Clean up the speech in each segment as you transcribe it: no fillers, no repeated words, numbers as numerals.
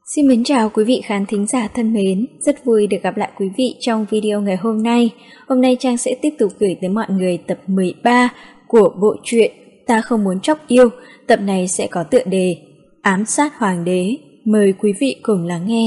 Xin mến chào quý vị khán thính giả thân mến, rất vui được gặp lại quý vị trong video ngày hôm nay. Hôm nay Trang sẽ tiếp tục gửi tới mọi người tập 13 của bộ truyện Ta Không Muốn Chóc Yêu. Tập này sẽ có tựa đề Ám Sát Hoàng Đế. Mời quý vị cùng lắng nghe.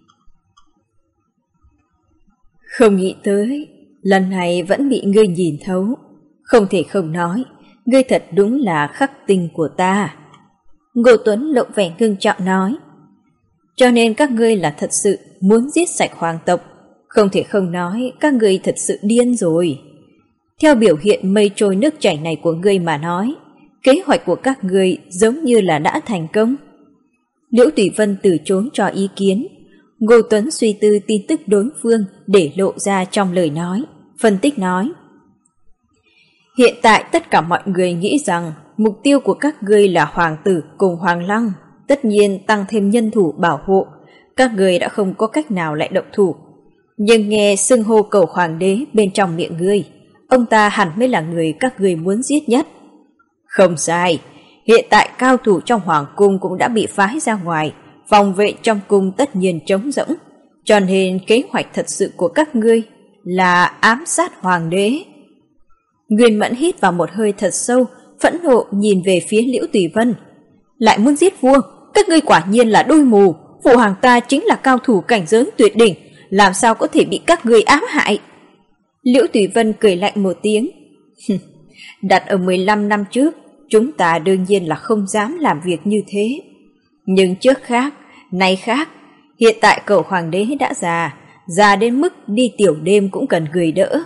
Không nghĩ tới, lần này vẫn bị ngươi nhìn thấu. Không thể không nói, ngươi thật đúng là khắc tinh của ta. Ngô Tuấn lộ vẻ ngưng trọng nói. Cho nên các ngươi là thật sự muốn giết sạch hoàng tộc. Không thể không nói các ngươi thật sự điên rồi. Theo biểu hiện mây trôi nước chảy này của ngươi mà nói, kế hoạch của các ngươi giống như là đã thành công. Liễu Tùy Vân từ chối cho ý kiến. Ngô Tuấn suy tư tin tức đối phương để lộ ra trong lời nói, phân tích nói. Hiện tại tất cả mọi người nghĩ rằng mục tiêu của các ngươi là hoàng tử cùng hoàng lăng. Tất nhiên tăng thêm nhân thủ bảo hộ, các người đã không có cách nào lại động thủ. Nhưng nghe xưng hô cầu hoàng đế bên trong miệng ngươi, ông ta hẳn mới là người các người muốn giết nhất. Không sai, hiện tại cao thủ trong hoàng cung cũng đã bị phái ra ngoài, phòng vệ trong cung tất nhiên trống rỗng. Cho nên kế hoạch thật sự của các ngươi là ám sát hoàng đế. Nguyên Mẫn hít vào một hơi thật sâu, phẫn nộ nhìn về phía Liễu Tùy Vân. Lại muốn giết vua, các ngươi quả nhiên là đôi mù. Phụ hoàng ta chính là cao thủ cảnh giới tuyệt đỉnh, làm sao có thể bị các ngươi ám hại? Liễu Tùy Vân cười lạnh một tiếng. Đặt ở 15 năm trước, chúng ta đương nhiên là không dám làm việc như thế. Nhưng trước khác, nay khác, hiện tại cậu hoàng đế đã già đến mức đi tiểu đêm cũng cần người đỡ.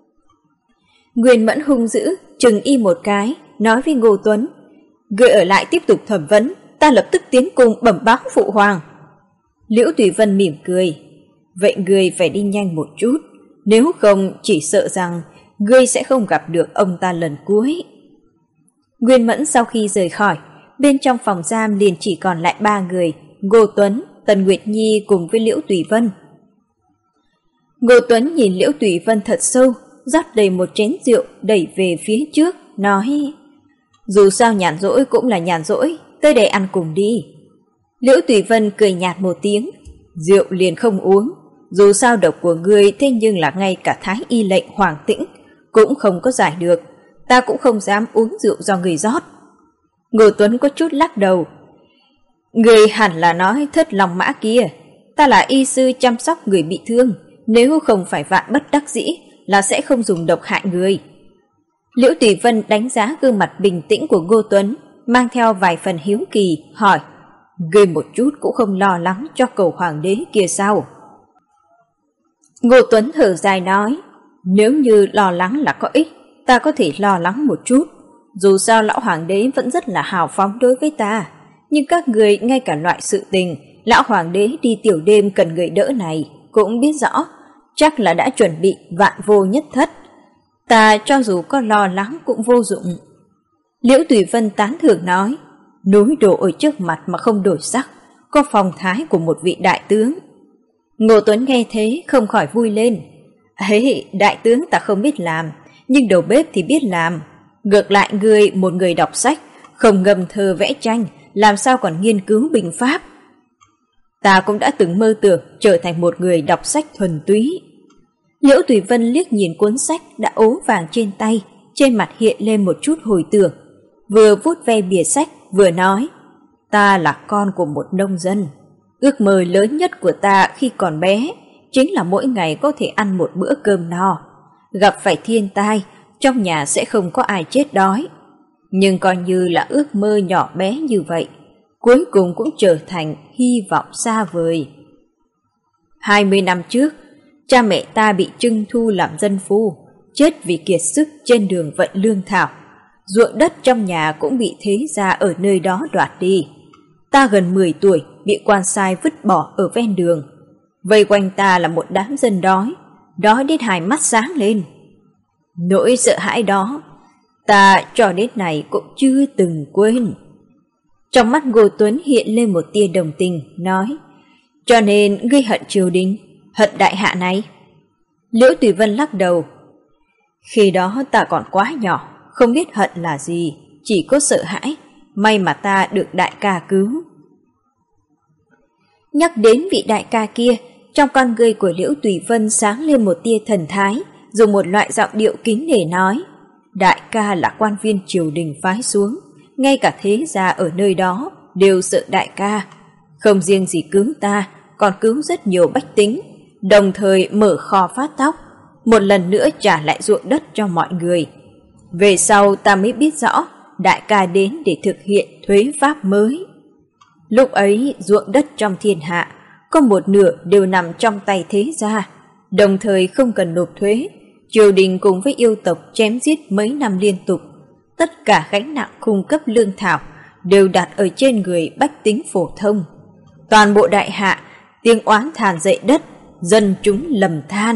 Nguyên Mẫn hung dữ, chừng y một cái, nói với Ngô Tuấn. Ngươi ở lại tiếp tục thẩm vấn, ta lập tức tiến cung bẩm báo phụ hoàng. Liễu Tùy Vân mỉm cười. Vậy ngươi phải đi nhanh một chút, nếu không chỉ sợ rằng ngươi sẽ không gặp được ông ta lần cuối. Nguyên Mẫn sau khi rời khỏi, bên trong phòng giam liền chỉ còn lại 3 người, Ngô Tuấn, Tần Nguyệt Nhi cùng với Liễu Tùy Vân. Ngô Tuấn nhìn Liễu Tùy Vân thật sâu, rót đầy một chén rượu đẩy về phía trước, nói. Dù sao nhàn rỗi cũng là nhàn rỗi, tới đây ăn cùng đi. Liễu Tùy Vân cười nhạt một tiếng. Rượu liền không uống, dù sao độc của ngươi thế nhưng là ngay cả thái y lệnh Hoàng Tĩnh cũng không có giải được, ta cũng không dám uống rượu do người rót. Ngô Tuấn có chút lắc đầu. Người hẳn là nói Thất Long Mã kia, ta là y sư chăm sóc người bị thương, nếu không phải vạn bất đắc dĩ là sẽ không dùng độc hại người. Liễu Tùy Vân đánh giá gương mặt bình tĩnh của Ngô Tuấn, mang theo vài phần hiếu kỳ, hỏi. Ngươi một chút cũng không lo lắng cho cầu hoàng đế kia sao? Ngô Tuấn thở dài nói. Nếu như lo lắng là có ích, ta có thể lo lắng một chút. Dù sao lão hoàng đế vẫn rất là hào phóng đối với ta. Nhưng các người ngay cả loại sự tình lão hoàng đế đi tiểu đêm cần người đỡ này cũng biết rõ, chắc là đã chuẩn bị vạn vô nhất thất. Ta cho dù có lo lắng cũng vô dụng. Liễu Tùy Vân tán thưởng nói. Núi đổ ở trước mặt mà không đổi sắc, có phong thái của một vị đại tướng. Ngô Tuấn nghe thế không khỏi vui lên. Ấy, đại tướng ta không biết làm, nhưng đầu bếp thì biết làm. Ngược lại ngươi một người đọc sách, không ngâm thơ vẽ tranh, làm sao còn nghiên cứu binh pháp. Ta cũng đã từng mơ tưởng trở thành một người đọc sách thuần túy. Liễu Tùy Vân liếc nhìn cuốn sách đã ố vàng trên tay, trên mặt hiện lên một chút hồi tưởng. Vừa vuốt ve bìa sách, vừa nói. Ta là con của một nông dân. Ước mơ lớn nhất của ta khi còn bé chính là mỗi ngày có thể ăn một bữa cơm no. Gặp phải thiên tai, trong nhà sẽ không có ai chết đói. Nhưng coi như là ước mơ nhỏ bé như vậy, cuối cùng cũng trở thành hy vọng xa vời. 20 năm trước, cha mẹ ta bị trưng thu làm dân phu, chết vì kiệt sức trên đường vận lương thảo. Ruộng đất trong nhà cũng bị thế gia ở nơi đó đoạt đi. Ta gần 10 tuổi bị quan sai vứt bỏ ở ven đường. Vây quanh ta là một đám dân đói, đói đến hai mắt sáng lên. Nỗi sợ hãi đó, ta cho đến này cũng chưa từng quên. Trong mắt Ngô Tuấn hiện lên một tia đồng tình, nói. Cho nên ngươi hận triều đình, hận đại hạ này. Liễu Tùy Vân lắc đầu. Khi đó ta còn quá nhỏ, không biết hận là gì, chỉ có sợ hãi. May mà ta được đại ca cứu. Nhắc đến vị đại ca kia, trong con ngươi của Liễu Tùy Vân sáng lên một tia thần thái, dùng một loại giọng điệu kính nể nói: đại ca là quan viên triều đình phái xuống, ngay cả thế gia ở nơi đó đều sợ đại ca. Không riêng gì cứu ta, còn cứu rất nhiều bách tính, đồng thời mở kho phát tóc, một lần nữa trả lại ruộng đất cho mọi người. Về sau ta mới biết rõ đại ca đến để thực hiện thuế pháp mới. Lúc ấy ruộng đất trong thiên hạ có một nửa đều nằm trong tay thế gia, đồng thời không cần nộp thuế. Triều đình cùng với yêu tộc chém giết mấy năm liên tục, tất cả gánh nặng cung cấp lương thảo đều đặt ở trên người bách tính phổ thông. Toàn bộ đại hạ tiếng oán than dậy đất, dân chúng lầm than.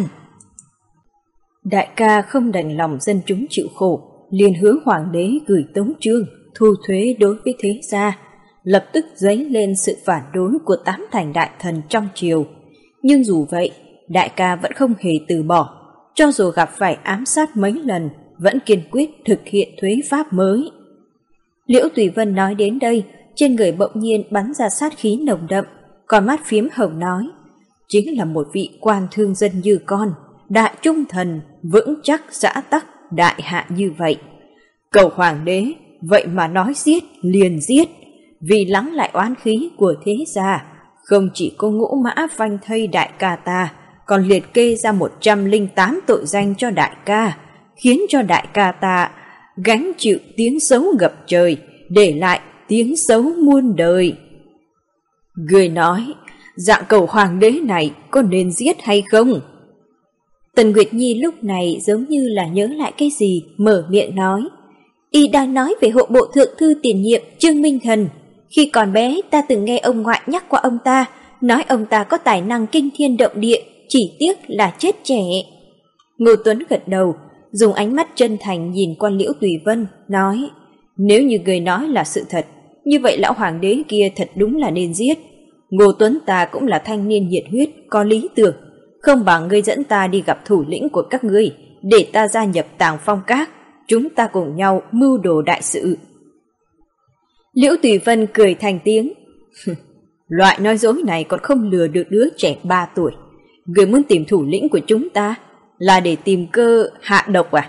Đại ca không đành lòng dân chúng chịu khổ, liền hướng hoàng đế gửi tấu chương thu thuế đối với thế gia, lập tức dấy lên sự phản đối của 8 thành đại thần trong triều. Nhưng dù vậy, đại ca vẫn không hề từ bỏ, cho dù gặp phải ám sát mấy lần, vẫn kiên quyết thực hiện thuế pháp mới. Liễu Tùy Vân nói đến đây, trên người bỗng nhiên bắn ra sát khí nồng đậm, con mắt phiếm hồng nói: chính là một vị quan thương dân như con, đại trung thần, vững chắc dã tắc đại hạ như vậy. Cầu hoàng đế, vậy mà nói giết liền giết, vì lắng lại oán khí của thế gia, không chỉ có ngũ mã phanh thây đại ca ta, còn liệt kê ra 108 tội danh cho đại ca, khiến cho đại ca ta gánh chịu tiếng xấu ngập trời, để lại tiếng xấu muôn đời. Người nói, dạng cầu hoàng đế này có nên giết hay không? Tần Nguyệt Nhi lúc này giống như là nhớ lại cái gì, mở miệng nói: y đang nói về hộ bộ thượng thư tiền nhiệm Trương Minh Thần. Khi còn bé ta từng nghe ông ngoại nhắc qua ông ta, nói ông ta có tài năng kinh thiên động địa, chỉ tiếc là chết trẻ. Ngô Tuấn gật đầu, dùng ánh mắt chân thành nhìn qua Liễu Tùy Vân, nói: nếu như người nói là sự thật, như vậy lão hoàng đế kia thật đúng là nên giết. Ngô Tuấn ta cũng là thanh niên nhiệt huyết, có lý tưởng, không bằng ngươi dẫn ta đi gặp thủ lĩnh của các ngươi, để ta gia nhập Tàng Phong Các, chúng ta cùng nhau mưu đồ đại sự. Liễu Tùy Vân cười thành tiếng: loại nói dối này còn không lừa được đứa trẻ 3 tuổi. Người muốn tìm thủ lĩnh của chúng ta là để tìm cơ hạ độc à?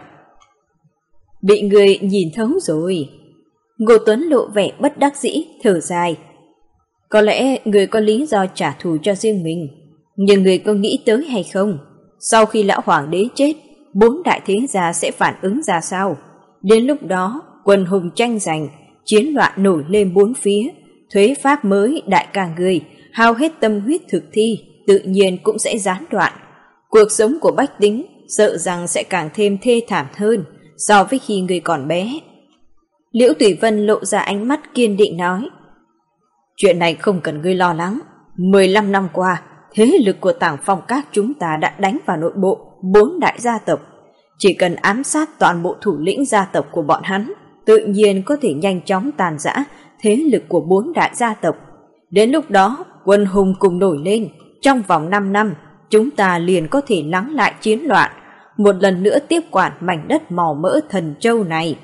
Bị người nhìn thấu rồi. Ngô Tuấn lộ vẻ bất đắc dĩ, thở dài. Có lẽ người có lý do trả thù cho riêng mình, nhưng người có nghĩ tới hay không, sau khi lão hoàng đế chết, 4 đại thế gia sẽ phản ứng ra sao? Đến lúc đó quần hùng tranh giành, chiến loạn nổi lên 4 phía, thuế pháp mới đại ca người hao hết tâm huyết thực thi, tự nhiên cũng sẽ gián đoạn. Cuộc sống của bách tính sợ rằng sẽ càng thêm thê thảm hơn so với khi người còn bé. Liễu Tùy Vân lộ ra ánh mắt kiên định nói: chuyện này không cần ngươi lo lắng. 15 năm qua, thế lực của Tàng Phong Các chúng ta đã đánh vào nội bộ 4 đại gia tộc. Chỉ cần ám sát toàn bộ thủ lĩnh gia tộc của bọn hắn, tự nhiên có thể nhanh chóng tàn rã thế lực của 4 đại gia tộc. Đến lúc đó, quân hùng cùng nổi lên, trong vòng 5 năm, chúng ta liền có thể lắng lại chiến loạn, một lần nữa tiếp quản mảnh đất màu mỡ Thần Châu này.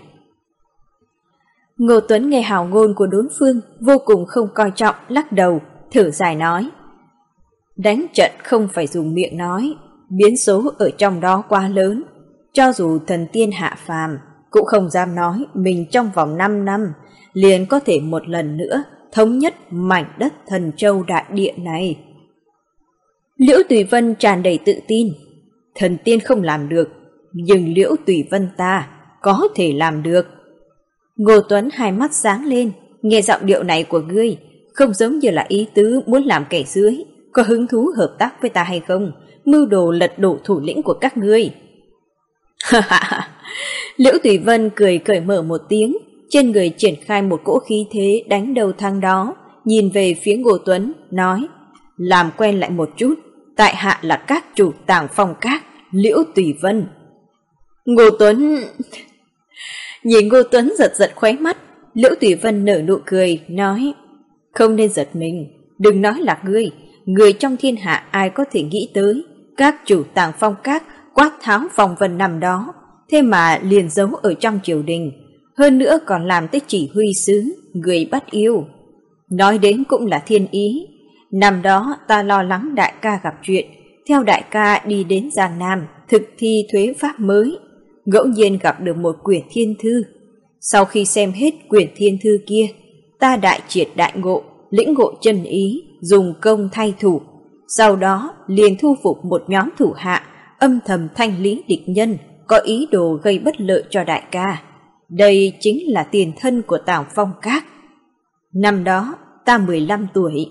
Ngô Tuấn nghe hào ngôn của đối phương vô cùng không coi trọng, lắc đầu, thở dài nói: đánh trận không phải dùng miệng nói, biến số ở trong đó quá lớn. Cho dù thần tiên hạ phàm cũng không dám nói mình trong vòng 5 năm liền có thể một lần nữa thống nhất mảnh đất Thần Châu đại địa này. Liễu Tùy Vân tràn đầy tự tin: thần tiên không làm được, nhưng Liễu Tùy Vân ta có thể làm được. Ngô Tuấn hai mắt sáng lên, nghe giọng điệu này của ngươi không giống như là ý tứ muốn làm kẻ dưới, có hứng thú hợp tác với ta hay không, mưu đồ lật đổ thủ lĩnh của các ngươi. Liễu Tùy Vân cười cởi mở một tiếng, trên người triển khai một cỗ khí thế đánh đầu thang đó, nhìn về phía Ngô Tuấn, nói: làm quen lại một chút, tại hạ là các chủ Tàng Phong Các, Liễu Tùy Vân. Ngô Tuấn... Nhìn Ngô Tuấn giật giật khóe mắt, Liễu Tùy Vân nở nụ cười, nói: không nên giật mình, đừng nói là ngươi, người trong thiên hạ ai có thể nghĩ tới, các chủ Tàng Phong Các quát tháo phong vân năm đó, thế mà liền giấu ở trong triều đình, hơn nữa còn làm tới chỉ huy sứ, người bắt yêu. Nói đến cũng là thiên ý, Năm đó ta lo lắng đại ca gặp chuyện, theo đại ca đi đến Giang Nam thực thi thuế pháp mới, ngẫu nhiên gặp được một quyển thiên thư. Sau khi xem hết quyển thiên thư kia, ta đại triệt đại ngộ, lĩnh ngộ chân ý, dùng công thay thủ. Sau đó liền thu phục một nhóm thủ hạ, âm thầm thanh lý địch nhân, có ý đồ gây bất lợi cho đại ca. Đây chính là tiền thân của Tào Phong Các. Năm đó ta 15 tuổi.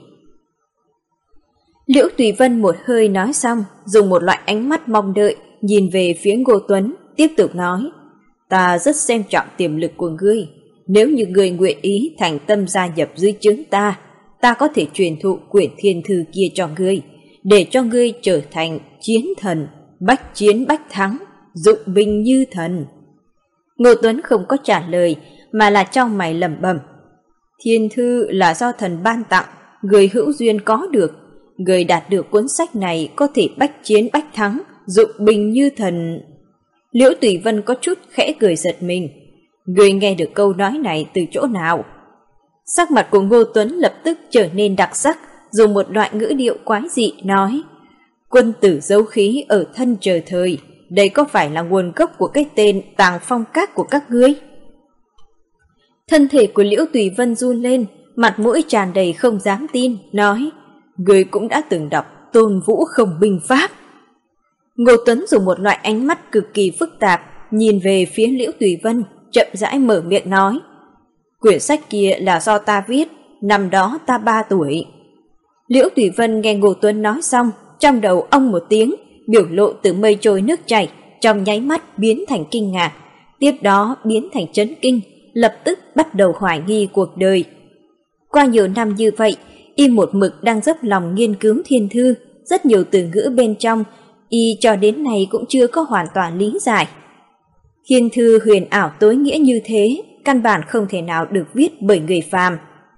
Liễu Tùy Vân một hơi nói xong, dùng một loại ánh mắt mong đợi nhìn về phía Ngô Tuấn, tiếp tục nói: ta rất xem trọng tiềm lực của ngươi. Nếu như ngươi nguyện ý thành tâm gia nhập dưới trướng ta, ta có thể truyền thụ quyển thiên thư kia cho ngươi, để cho ngươi trở thành chiến thần, bách chiến bách thắng, dụng binh như thần. Ngô Tuấn không có trả lời, mà là trong mày lẩm bẩm: thiên thư là do thần ban tặng, người hữu duyên có được. Người đạt được cuốn sách này có thể bách chiến bách thắng, dụng binh như thần. Liễu Tùy Vân có chút khẽ cười giật mình. Người nghe được câu nói này từ chỗ nào? Sắc mặt của Ngô Tuấn lập tức trở nên đặc sắc, dùng một loại ngữ điệu quái dị nói: quân tử giấu khí ở thân chờ thời, đây có phải là nguồn gốc của cái tên Tàng Phong Các của các ngươi? Thân thể của Liễu Tùy Vân run lên, mặt mũi tràn đầy không dám tin, nói: ngươi cũng đã từng đọc Tôn Vũ Không Binh Pháp. Ngô Tuấn dùng một loại ánh mắt cực kỳ phức tạp nhìn về phía Liễu Tùy Vân, chậm rãi mở miệng nói: quyển sách kia là do ta viết, năm đó ta 3 tuổi. Liễu Tùy Vân nghe Ngô Tuấn nói xong, trong đầu ông một tiếng, biểu lộ từ mây trôi nước chảy, trong nháy mắt biến thành kinh ngạc, tiếp đó biến thành chấn kinh, lập tức bắt đầu hoài nghi cuộc đời. Qua nhiều năm như vậy, y một mực đang dốc lòng nghiên cứu thiên thư, rất nhiều từ ngữ bên trong y cho đến nay cũng chưa có hoàn toàn lý giải. Thiên thư huyền ảo tối nghĩa như thế, căn bản không thể nào được viết bởi người phàm.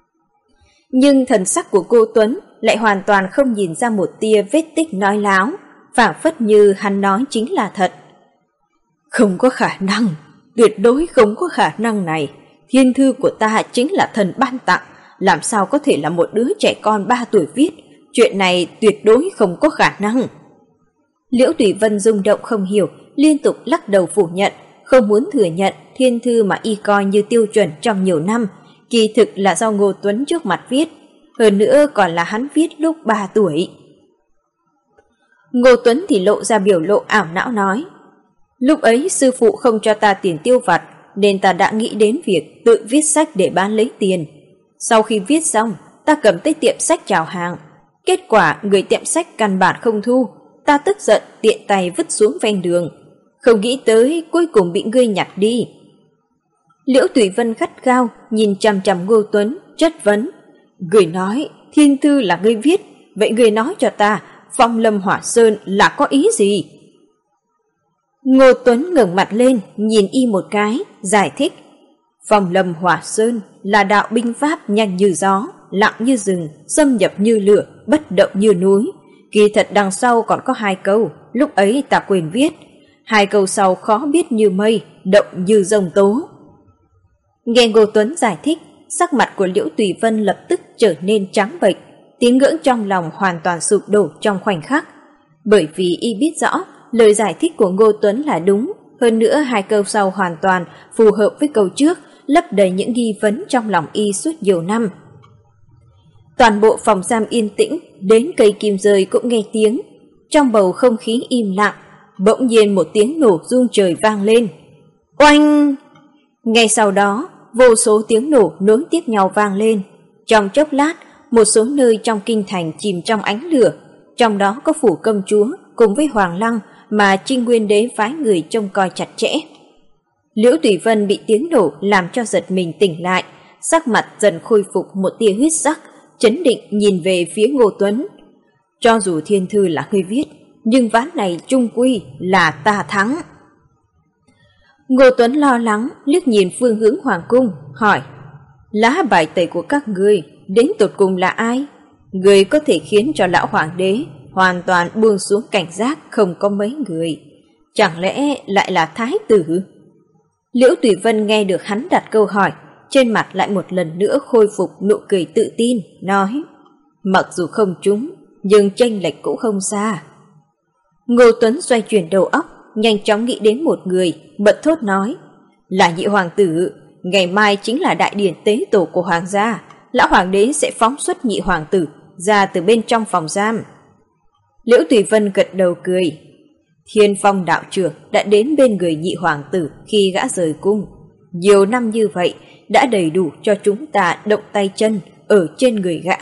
Nhưng thần sắc của cô Tuấn lại hoàn toàn không nhìn ra một tia vết tích nói láo, phảng phất như hắn nói chính là thật. Không có khả năng, tuyệt đối không có khả năng này. Thiên thư của ta chính là thần ban tặng, làm sao có thể là một đứa trẻ con 3 tuổi viết, chuyện này tuyệt đối không có khả năng. Liễu Tùy Vân rung động không hiểu, liên tục lắc đầu phủ nhận, không muốn thừa nhận thiên thư mà y coi như tiêu chuẩn trong nhiều năm, kỳ thực là do Ngô Tuấn trước mặt viết, hơn nữa còn là hắn viết lúc 3 tuổi. Ngô Tuấn thì lộ ra biểu lộ ảo não nói: lúc ấy sư phụ không cho ta tiền tiêu vặt, nên ta đã nghĩ đến việc tự viết sách để bán lấy tiền. Sau khi viết xong, ta cầm tới tiệm sách chào hàng. Kết quả người tiệm sách căn bản không thu, ta tức giận tiện tay vứt xuống ven đường. Không nghĩ tới cuối cùng bị ngươi nhặt đi. Liễu Tùy Vân gắt gao nhìn chằm chằm Ngô Tuấn, chất vấn: người nói thiên thư là ngươi viết, vậy người nói cho ta Phong Lâm Hỏa Sơn là có ý gì? Ngô Tuấn ngẩng mặt lên, nhìn y một cái, giải thích: Phong Lâm Hỏa Sơn là đạo binh pháp nhanh như gió, lặng như rừng, xâm nhập như lửa, bất động như núi. Kỳ thật đằng sau còn có 2 câu, lúc ấy ta quên viết. 2 câu sau khó biết như mây, động như giông tố. Nghe Ngô Tuấn giải thích, sắc mặt của Liễu Tùy Vân lập tức trở nên trắng bệch, tín ngưỡng trong lòng hoàn toàn sụp đổ trong khoảnh khắc. Bởi vì y biết rõ lời giải thích của Ngô Tuấn là đúng, hơn nữa 2 câu sau hoàn toàn phù hợp với câu trước, lấp đầy những nghi vấn trong lòng y suốt nhiều năm. Toàn bộ phòng giam yên tĩnh, đến cây kim rơi cũng nghe tiếng. Trong bầu không khí im lặng, bỗng nhiên một tiếng nổ rung trời vang lên. Oanh! Ngay sau đó, vô số tiếng nổ nối tiếp nhau vang lên. Trong chốc lát, một số nơi trong kinh thành chìm trong ánh lửa, trong đó có phủ công chúa cùng với Hoàng Lăng mà Trinh Nguyên Đế phái người trông coi chặt chẽ. Liễu Tùy Vân bị tiếng nổ làm cho giật mình tỉnh lại, sắc mặt dần khôi phục một tia huyết sắc, chấn định nhìn về phía Ngô Tuấn. Cho dù thiên thư là ngươi viết, nhưng ván này chung quy là ta thắng. Ngô Tuấn lo lắng liếc nhìn phương hướng hoàng cung, hỏi: lá bài tẩy của các ngươi đến tột cùng là ai? Người có thể khiến cho lão hoàng đế hoàn toàn buông xuống cảnh giác không có mấy người. Chẳng lẽ lại là thái tử? Liễu Tùy Vân nghe được hắn đặt câu hỏi, trên mặt lại một lần nữa khôi phục nụ cười tự tin, nói: Mặc dù không trúng, nhưng chênh lệch cũng không xa. Ngô Tuấn xoay chuyển đầu óc, nhanh chóng nghĩ đến một người, bật thốt nói: là Nhị hoàng tử, ngày mai chính là đại điển tế tổ của hoàng gia, lão hoàng đế sẽ phóng xuất Nhị hoàng tử ra từ bên trong phòng giam. Liễu Tùy Vân gật đầu cười. Thiên Phong đạo trưởng đã đến bên người Nhị hoàng tử khi gã rời cung. Nhiều năm như vậy đã đầy đủ cho chúng ta động tay chân ở trên người gã.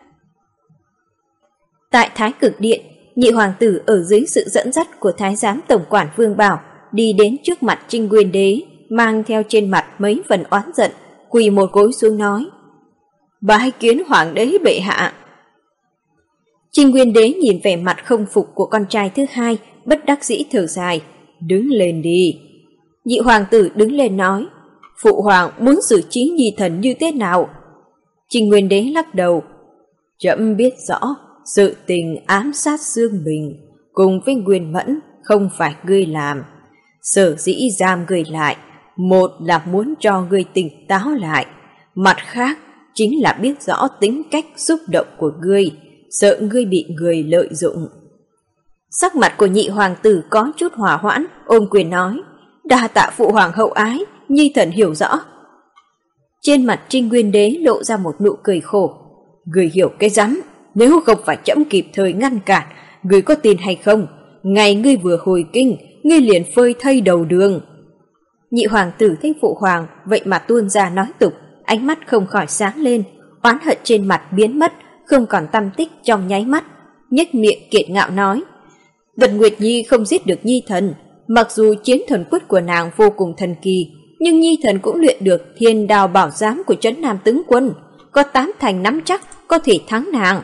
Tại Thái Cực Điện, Nhị hoàng tử ở dưới sự dẫn dắt của Thái giám tổng quản Vương Bảo đi đến trước mặt Trinh Nguyên Đế, mang theo trên mặt mấy phần oán giận, quỳ một gối xuống nói: bái kiến hoàng đế bệ hạ. Trinh Nguyên Đế nhìn vẻ mặt không phục của con trai thứ hai, bất đắc dĩ thở dài: đứng lên đi. Nhị hoàng tử đứng lên nói: phụ hoàng muốn xử trí nhi thần như thế nào? Trinh Nguyên Đế lắc đầu: trẫm biết rõ sự tình ám sát Dương Bình cùng với Nguyên Mẫn không phải ngươi làm. Sở dĩ giam ngươi lại, một là muốn cho ngươi tỉnh táo lại, mặt khác chính là biết rõ tính cách xúc động của ngươi, sợ ngươi bị người lợi dụng. Sắc mặt của Nhị hoàng tử có chút hỏa hoãn, ôm quyền nói: đa tạ phụ hoàng hậu ái, nhi thần hiểu rõ. Trên mặt Trinh Nguyên Đế lộ ra một nụ cười khổ: ngươi hiểu cái rắm, nếu không phải trẫm kịp thời ngăn cản, ngươi có tin hay không, ngày ngươi vừa hồi kinh, ngươi liền phơi thây đầu đường. Nhị hoàng tử thấy phụ hoàng vậy mà tuôn ra nói tục, ánh mắt không khỏi sáng lên, oán hận trên mặt biến mất, không còn tăm tích trong nháy mắt, nhếch miệng kiệt ngạo nói: Tần Nguyệt Nhi không giết được nhi thần, mặc dù chiến thần quyết của nàng vô cùng thần kỳ, nhưng nhi thần cũng luyện được Thiên Đao Bảo Giám của Trấn Nam tướng quân, có 8 thành nắm chắc có thể thắng nàng.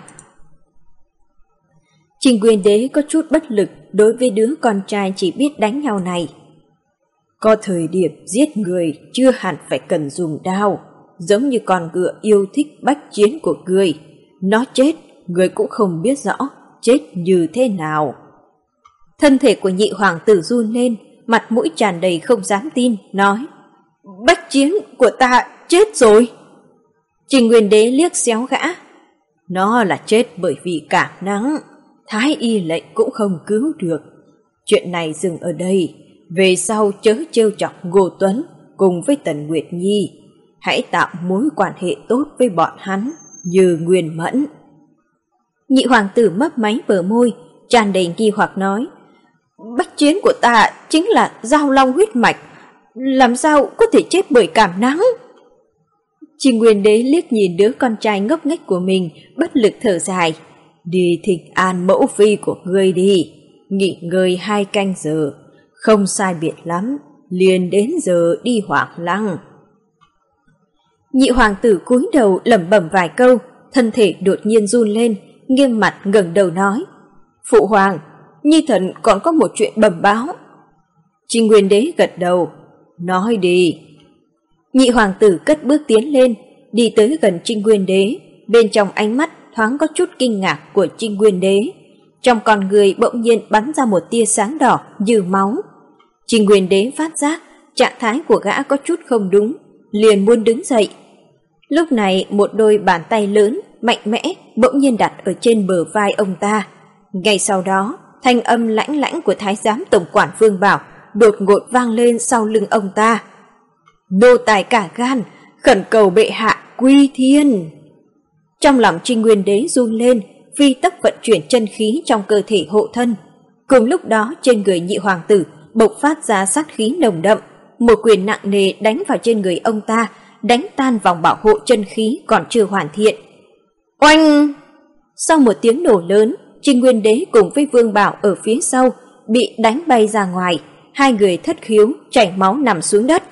Trình Nguyên Đế có chút bất lực đối với đứa con trai chỉ biết đánh nhau này. Có thời điểm giết người chưa hẳn phải cần dùng đao, giống như con ngựa yêu thích bách chiến của ngươi. Nó chết, ngươi cũng không biết rõ chết như thế nào. Thân thể của Nhị hoàng tử run lên, mặt mũi tràn đầy không dám tin, nói: bách chiến của ta chết rồi. Trình Nguyên Đế liếc xéo gã: nó là chết bởi vì cảm nắng, thái y lệnh cũng không cứu được. Chuyện này dừng ở đây, về sau chớ trêu chọc Ngô Tuấn cùng với Tần Nguyệt Nhi, hãy tạo mối quan hệ tốt với bọn hắn như Nguyên Mẫn. Nhị hoàng tử mấp máy bờ môi, tràn đầy nghi hoặc nói: bách chiến của ta chính là giao long huyết mạch, làm sao có thể chết bởi cảm nắng? Trình Nguyên Đế liếc nhìn đứa con trai ngốc nghếch của mình, bất lực thở dài: đi thỉnh an mẫu phi của ngươi đi, nghỉ ngơi 2 canh giờ, không sai biệt lắm, liền đến giờ đi Hoàng Lăng. Nhị hoàng tử cúi đầu lẩm bẩm vài câu, thân thể đột nhiên run lên, nghiêm mặt ngẩng đầu nói: phụ hoàng, nhi thần còn có một chuyện bẩm báo. Trình Nguyên Đế gật đầu: nói đi. Nhị hoàng tử cất bước tiến lên, đi tới gần Trình Nguyên Đế, bên trong ánh mắt thoáng có chút kinh ngạc của Trình Nguyên Đế, trong con người bỗng nhiên bắn ra một tia sáng đỏ như máu. Trình Nguyên Đế phát giác trạng thái của gã có chút không đúng, liền muốn đứng dậy. Lúc này một đôi bàn tay lớn, mạnh mẽ bỗng nhiên đặt ở trên bờ vai ông ta. Ngay sau đó, thanh âm lãnh lãnh của Thái giám tổng quản Vương Bảo đột ngột vang lên sau lưng ông ta: nô tài cả gan, khẩn cầu bệ hạ quy thiên. Trong lòng Trình Nguyên Đế run lên, phi tốc vận chuyển chân khí trong cơ thể hộ thân. Cùng lúc đó trên người nhị hoàng tử bộc phát ra sát khí nồng đậm, một quyền nặng nề đánh vào trên người ông ta, đánh tan vòng bảo hộ chân khí còn chưa hoàn thiện. Oanh! Sau một tiếng nổ lớn, Trình Nguyên Đế cùng với Vương Bảo ở phía sau bị đánh bay ra ngoài, hai người thất khiếu chảy máu nằm xuống đất.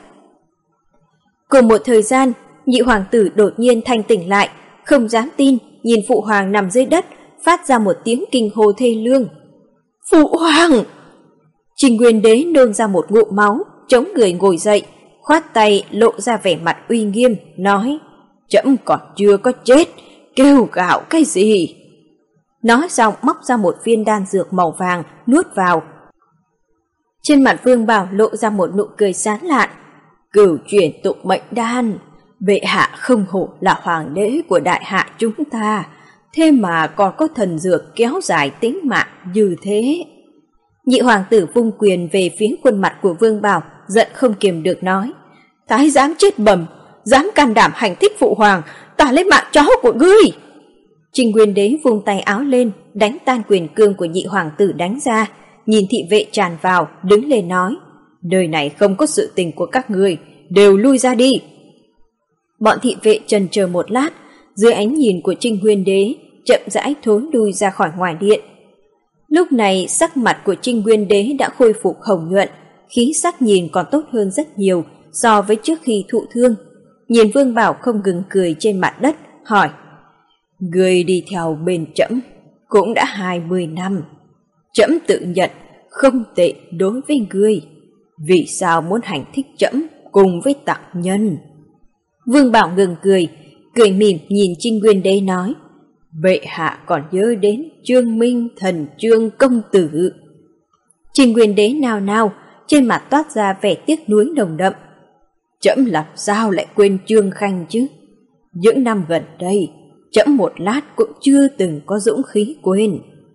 Cùng một thời gian, nhị hoàng tử đột nhiên thanh tỉnh lại, không dám tin nhìn phụ hoàng nằm dưới đất, phát ra một tiếng kinh hô thê lương. Phụ hoàng! Trình Nguyên Đế nôn ra một ngụm máu, chống người ngồi dậy, khoát tay lộ ra vẻ mặt uy nghiêm, nói: trẫm còn chưa có chết, kêu gào cái gì? Nói xong móc ra một viên đan dược màu vàng nuốt vào. Trên mặt Vương Bảo lộ ra một nụ cười sán lạn. Cửu chuyển tụng mệnh đan, bệ hạ không hổ là hoàng đế của đại hạ chúng ta, thế mà còn có thần dược kéo dài tính mạng như thế. Nhị hoàng tử vung quyền về phía khuôn mặt của Vương Bảo, giận không kiềm được nói: Thái giám chết bẩm, dám can đảm hành thích phụ hoàng, ta lấy mạng chó của ngươi. Trình Nguyên Đế vung tay áo lên, đánh tan quyền cương của nhị hoàng tử đánh ra, nhìn thị vệ tràn vào, đứng lên nói: Đời này không có sự tình của các ngươi, đều lui ra đi. Bọn thị vệ chần chờ một lát, dưới ánh nhìn của Trình Nguyên Đế, chậm rãi thối lui ra khỏi ngoài điện. Lúc này sắc mặt của Trình Nguyên Đế đã khôi phục hồng nhuận, khí sắc nhìn còn tốt hơn rất nhiều so với trước khi thụ thương. Nhìn Vương Bảo không ngừng cười trên mặt đất, hỏi: Ngươi đi theo bên trẫm cũng đã 20 năm, trẫm tự nhận không tệ đối với ngươi, vì sao muốn hành thích trẫm cùng với tặc nhân? Vương Bảo ngừng cười, cười mỉm nhìn Trình Nguyên Đế nói: Bệ hạ còn nhớ đến Trương Minh thần Trương công tử. Trình Nguyên Đế nao nao, trên mặt toát ra vẻ tiếc nuối nồng đậm. Trẫm làm sao lại quên Trương Khanh chứ? Những năm gần đây, trẫm một lát cũng chưa từng có dũng khí quên.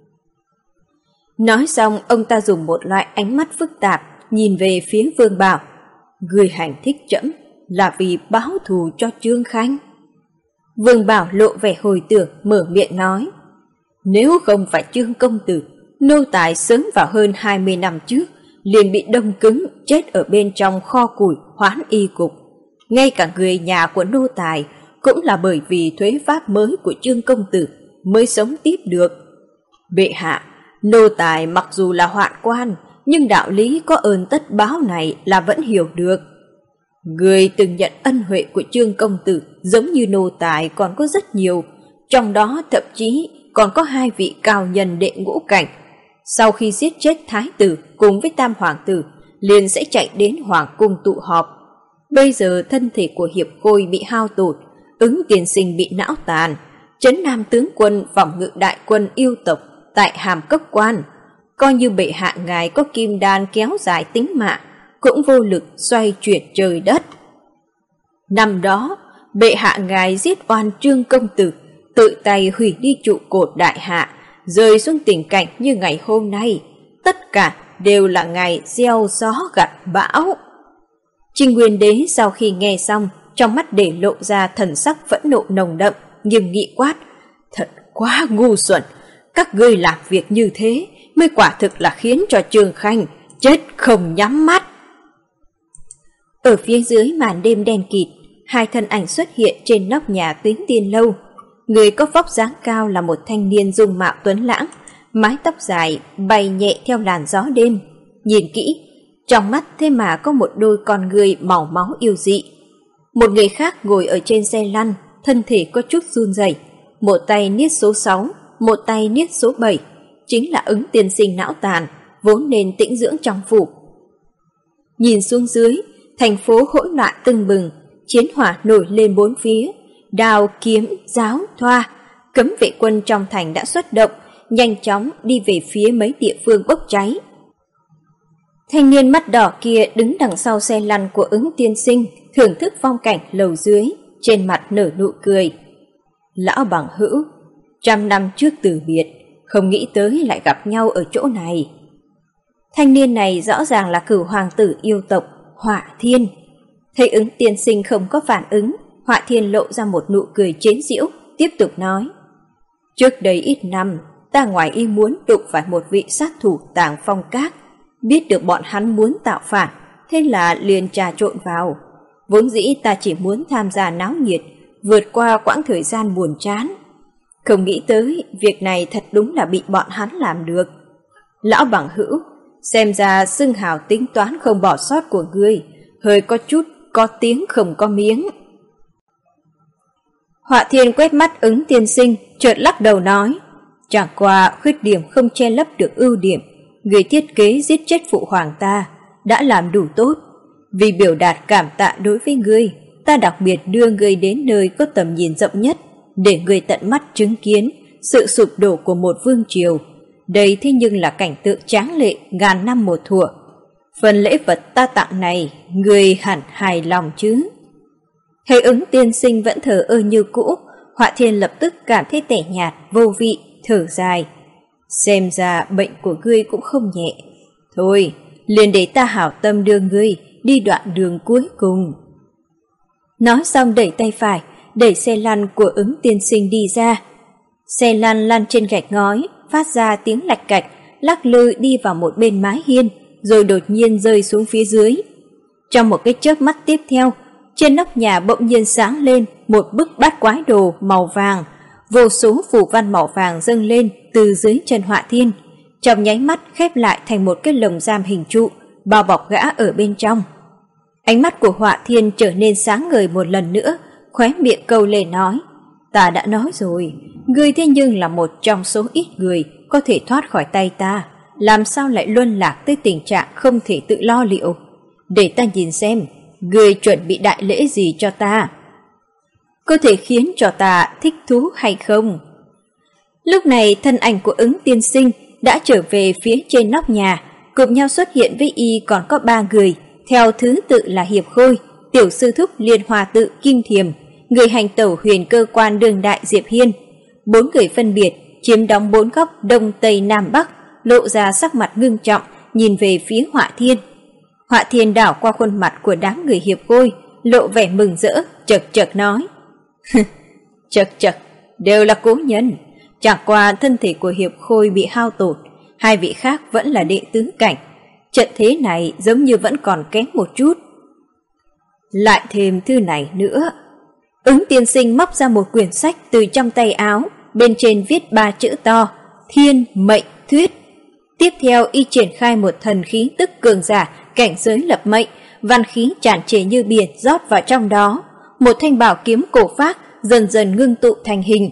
Nói xong, ông ta dùng một loại ánh mắt phức tạp nhìn về phía Vương Bảo: Người hành thích trẫm là vì báo thù cho Trương Khanh. Vương Bảo lộ vẻ hồi tưởng, mở miệng nói: Nếu không phải Trương công tử, nô tài sớm vào hơn 20 năm trước liền bị đông cứng chết ở bên trong kho củi Hoán Y cục. Ngay cả người nhà của nô tài cũng là bởi vì thuế pháp mới của Trương công tử mới sống tiếp được. Bệ hạ, nô tài mặc dù là hoạn quan, nhưng đạo lý có ơn tất báo này là vẫn hiểu được. Người từng nhận ân huệ của Trương công tử giống như nô tài còn có rất nhiều, trong đó thậm chí còn có 2 vị cao nhân đệ ngũ cảnh. Sau khi giết chết thái tử cùng với tam hoàng tử, liền sẽ chạy đến hoàng cung tụ họp. Bây giờ thân thể của Hiệp Khôi bị hao tổn, Ứng Tiên Sinh bị não tàn, Trấn Nam tướng quân phòng ngự đại quân yêu tộc tại Hàm Cốc Quan, coi như bệ hạ ngài có kim đan kéo dài tính mạng, cũng vô lực xoay chuyển trời đất. Năm đó, bệ hạ ngài giết oan Trương công tử, tự tay hủy đi trụ cột đại hạ, rơi xuống tình cảnh như ngày hôm nay. Tất cả đều là ngày gieo gió gặt bão. Trình Nguyên Đế sau khi nghe xong, trong mắt để lộ ra thần sắc phẫn nộ nồng đậm, nghiêm nghị quát: Thật quá ngu xuẩn, các ngươi làm việc như thế mới quả thực là khiến cho Trương Khanh chết không nhắm mắt. Ở phía dưới màn đêm đen kịt, 2 thân ảnh xuất hiện trên nóc nhà Tuyến Tiên Lâu. Người có vóc dáng cao là một thanh niên dung mạo tuấn lãng, mái tóc dài bay nhẹ theo làn gió đêm. Nhìn kỹ, trong mắt thế mà có một đôi con ngươi màu máu yêu dị. Một người khác ngồi ở trên xe lăn, thân thể có chút run rẩy, một tay niết số 6, một tay niết số 7, chính là Ứng Tiên Sinh não tàn, vốn nên tĩnh dưỡng trong phủ. Nhìn xuống dưới, thành phố hỗn loạn tưng bừng, chiến hỏa nổi lên bốn phía, đao, kiếm, giáo, thoa, cấm vệ quân trong thành đã xuất động, nhanh chóng đi về phía mấy địa phương bốc cháy. Thanh niên mắt đỏ kia đứng đằng sau xe lăn của Ứng Tiên Sinh, thưởng thức phong cảnh lầu dưới, trên mặt nở nụ cười. Lão bằng hữu, 100 năm trước từ biệt, không nghĩ tới lại gặp nhau ở chỗ này. Thanh niên này rõ ràng là Cửu hoàng tử yêu tộc Họa Thiên. Thấy Ứng Tiên Sinh không có phản ứng, Họa Thiên lộ ra một nụ cười chế giễu, tiếp tục nói: Trước đây ít năm, ta ngoài ý muốn đụng phải một vị sát thủ Tàng Phong Các, biết được bọn hắn muốn tạo phản, thế là liền trà trộn vào. Vốn dĩ ta chỉ muốn tham gia náo nhiệt, vượt qua quãng thời gian buồn chán. Không nghĩ tới, việc này thật đúng là bị bọn hắn làm được. Lão bằng hữu, xem ra xưng hào tính toán không bỏ sót của ngươi, hơi có chút có tiếng không có miếng. Họa Thiên quét mắt Ứng Tiên Sinh, chợt lắc đầu nói: Chẳng qua khuyết điểm không che lấp được ưu điểm. Người thiết kế giết chết phụ hoàng ta đã làm đủ tốt. Vì biểu đạt cảm tạ đối với ngươi, ta đặc biệt đưa ngươi đến nơi có tầm nhìn rộng nhất, để ngươi tận mắt chứng kiến sự sụp đổ của một vương triều. Đây thế nhưng là cảnh tượng tráng lệ ngàn năm một thuở. Phần lễ vật ta tặng này, ngươi hẳn hài lòng chứ? Thấy Ứng Tiên Sinh vẫn thờ ơ như cũ, Họa Thiên lập tức cảm thấy tẻ nhạt, vô vị, thở dài. Xem ra bệnh của ngươi cũng không nhẹ. Thôi, liền để ta hảo tâm đưa ngươi đi đoạn đường cuối cùng. Nói xong đẩy tay phải, đẩy xe lăn của Ứng tiên sinh đi ra. Xe lăn lăn trên gạch ngói, phát ra tiếng lạch cạch, lắc lư đi vào một bên mái hiên, rồi đột nhiên rơi xuống phía dưới. Trong một cái chớp mắt tiếp theo, trên nóc nhà bỗng nhiên sáng lên một bức bát quái đồ màu vàng, vô số phù văn màu vàng dâng lên từ dưới chân Họa Thiên, trong nháy mắt khép lại thành một cái lồng giam hình trụ, bao bọc gã ở bên trong. Ánh mắt của Họa Thiên trở nên sáng ngời một lần nữa, khóe miệng câu lệ nói: ta đã nói rồi, ngươi thế nhưng là một trong số ít người có thể thoát khỏi tay ta, làm sao lại luân lạc tới tình trạng không thể tự lo liệu. Để ta nhìn xem, ngươi chuẩn bị đại lễ gì cho ta, có thể khiến cho ta thích thú hay không. Lúc này thân ảnh của Ứng tiên sinh đã trở về phía trên nóc nhà, cùng nhau xuất hiện với y còn có 3 người, theo thứ tự là Hiệp Khôi, Tiểu Sư Thúc Liên Hoa Tự Kim Thiềm, người hành tẩu huyền cơ quan đương đại Diệp Hiên. 4 người phân biệt chiếm đóng 4 góc đông tây nam bắc, lộ ra sắc mặt ngưng trọng nhìn về phía Họa Thiên. Họa Thiên đảo qua khuôn mặt của đám người Hiệp Khôi, lộ vẻ mừng rỡ, chậc chậc nói: chậc chậc, đều là cố nhân, chẳng qua thân thể của Hiệp Khôi bị hao tổn, 2 vị khác vẫn là đệ tứ cảnh, trận thế này giống như vẫn còn kém một chút. Lại thêm thư này nữa. Ứng tiên sinh móc ra một quyển sách từ trong tay áo, bên trên viết 3 chữ to: Thiên Mệnh Thuyết. Tiếp theo y triển khai một thần khí tức cường giả, cảnh giới lập mệnh, văn khí tràn trề như biển rót vào trong đó, một thanh bảo kiếm cổ phác dần dần ngưng tụ thành hình.